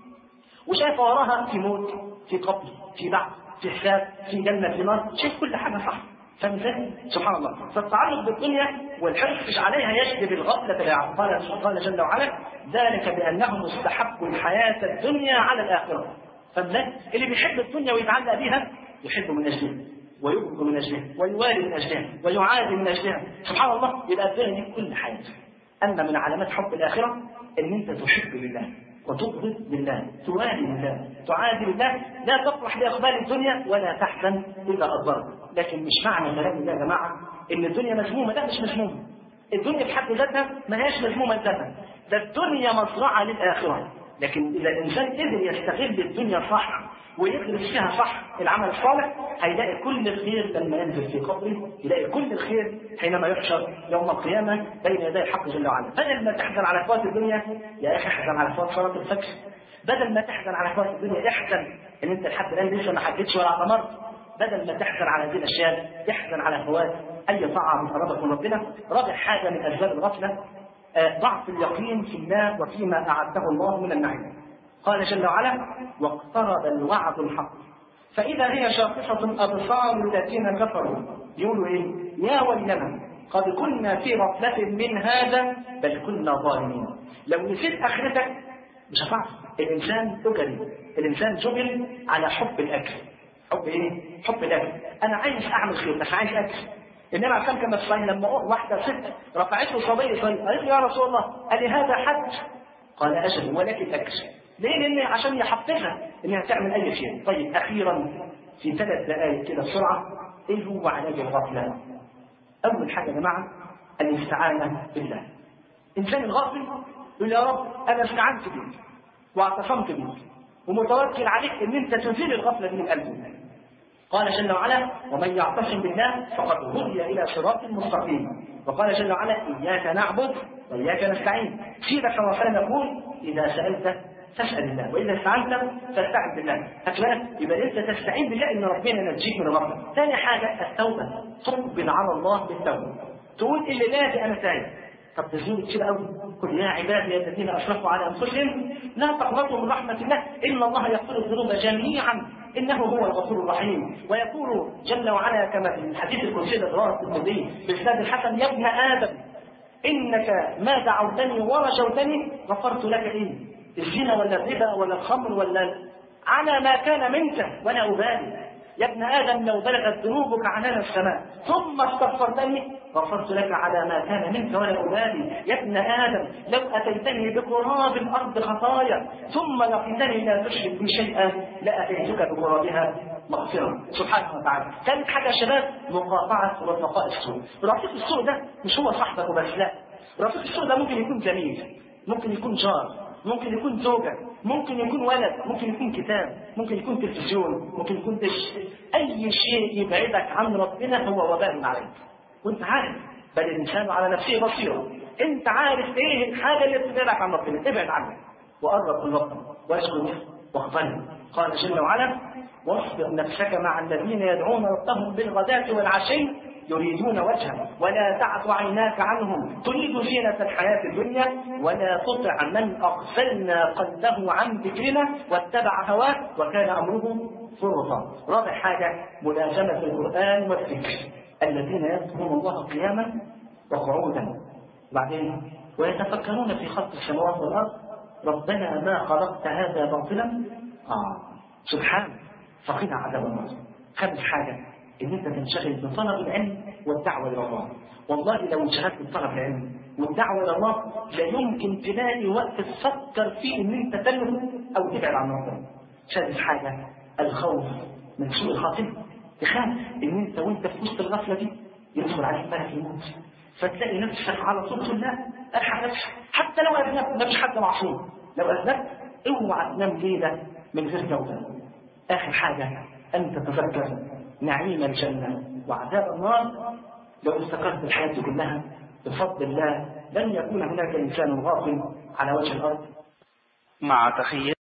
وشايفه وراها في موت، في قبر، في بعث، في حساب، في جنه، في نار، شايف كل حاجه صح. فاهم ازاي؟ سبحان الله. فالتعلق بالدنيا والحرص عليها يجلب الغفله بالعقل. قال قال جل وعلا: ذلك بانهم استحبوا الحياه الدنيا على الاخره. فالله اللي بيحب الدنيا ويتعلق بها يحب من اجلها ويبغض من اجلها ويوالي من اجلها ويعادي من اجلها. سبحان الله. يبقى الدنيا دي كل حياته. اما من علامات حب الاخره ان انت تحب لله وتبغض لله، توالي لله، تعادي لله، لا تفرح باقبال الدنيا ولا تحزن اذا اضرت. لكن مش معنى كلام ده يا جماعه ان الدنيا مذمومه، لا مش مذمومه. الدنيا في حد ذاتها ما هياش مذمومه ذاتها، ده الدنيا مزرعه للاخره. لكن اذا الانسان قدر يستغل الدنيا صح ويدرس فيها صح العمل الصالح هيلاقي كل الخير لما ينزل في قبره، يلاقي كل الخير حينما يحشر يوم القيامه بين يدي الحق جل وعلا. بدل ما تحزن على فوات الدنيا يا اخي احزن على فوات صلاه الفجر. بدل ما تحزن على فوات الدنيا احزن ان انت لحد الان لسه ما حجتش ولا اعتمرت. بدل ما تحزن على هذه الاشياء احزن على فوات اي طاعه مقربه من ربنا. رابع حاجه من اسباب الغفله آه ضعف اليقين في الله وفيما اعده الله من النعيم. قال جل وعلا: واقترب الوعد الحق فإذا هي شاخصة أبصار الذين كفروا يقولوا إيه؟ يا ويلنا قد كنا في غفلة من هذا بل كنا ظالمين. لو نسيت آخرتك مش هتعرف. الإنسان أجري، الإنسان جبل على حب الأكل. حب إيه؟ حب الأكل. أنا عايز أعمل خير بس عايز أكل. النبي عليه كما في الصحيح لما واحدة ست رفعت له صبي صغير قالت له: يا رسول الله قال لي هذا حج؟ قال: أجل ولكن أكل. ليه؟ لأن عشان يحفزها إنها تعمل أي شيء. طيب أخيرا في ثلاث دقائق كده بسرعة، إيه هو علاج الغفلة؟ أول حاجة يا جماعة الاستعانة بالله. إنسان الغافل يقول: يا رب أنا استعنت بك واعتصمت بك ومتوكل عليك إن أنت تزيل الغفلة من قلبه. قال جل وعلا: ومن يعتصم بالله فقد هدي إلى صراط مستقيم. وقال جل وعلا: إياك نعبد وإياك نستعين. سيدك صلى الله عليه وسلم يقول: إذا سألت فاسأل الله وإذا استعنت فاستعن بالله. هتلاقي يبقى أنت تستعين بالله إن ربنا ينجيك من الغفلة. ثاني حاجة التوبة، تقبل على الله بالتوبة. تقول اللي لا أنا تايب. طب تزول كتير قوي: قل يا عبادي الذين أشرفوا على أنفسهم لا تقنطوا من رحمة الله إن الله يغفر الذنوب جميعا إنه هو الغفور الرحيم. ويقول جل وعلا كما في الحديث القدسي الرواه الترمذي بإسناد الحسن: يا ابن آدم إنك ما دعوتني ورجوتني غفرت لك إيه؟ الزنا ولا الربا ولا الخمر ولا على ما كان منك ولا أبالي. يا ابن آدم لو بلغت ذنوبك عنان السماء ثم استغفرتني غفرت لك على ما كان منك ولا أبالي. يا ابن آدم لو أتيتني بقراب الأرض خطايا ثم لقيتني لا تشرك بي شيئا لأتيتك بقرابها مغفرة. سبحانه وتعالى. ثالث حاجة يا شباب مقاطعة رفقاء السوء. رفيق السوء ده مش هو صاحبك وبس، لا. رفيق السوء ده ممكن يكون زميل، ممكن يكون جار، ممكن يكون زوجة، ممكن يكون ولد، ممكن يكون كتاب، ممكن يكون تلفزيون، ممكن يكون دش. أي شيء يبعدك عن ربنا هو وبال عليك وأنت عارف. بل الإنسان على نفسه بصيرة. أنت عارف إيه الحاجة اللي تبعدك عن ربنا، ابعد عنها وقرب من ربنا واسكن واقبله. قال جل وعلا: واصبر نفسك مع الذين يدعون ربهم بالغداة والعشي يريدون وجهه ولا تعد عيناك عنهم تريد زينة الحياة الدنيا ولا تطع من أغفلنا قلبه عن ذكرنا واتبع هواه وكان أمره فرطا. رابع حاجة ملازمة القرآن والذكر. الذين يذكرون الله قياما وقعودا وبعدين ويتفكرون في خلق السماوات والأرض ربنا ما خلقت هذا باطلا آه سبحانه فقنا عذاب النار. خامس حاجة ان انت تنشغل بطلب العلم والدعوه الى الله. والله لو انشغلت بطلب العلم والدعوه الى الله لا يمكن تلاقي وقت تفكر فيه ان انت تلهو او تبعد عن ربنا. سادس حاجه الخوف من سوء الخاتمه. تخاف ان انت وانت في وسط الغفله دي يدخل عليك ملك الموت فتلاقي نفسك على طول تقول لا الحق نفسك حتى لو اذنبت. ما فيش حد معصوم، لو اذنبت اوعى تنام ليله من غير توبه. اخر حاجه ان تتذكر نعيم الجنة وعذاب النار. لو استقرت الحياة كلها بفضل الله لن يكون هناك إنسان غافل على وجه الأرض. مع تحية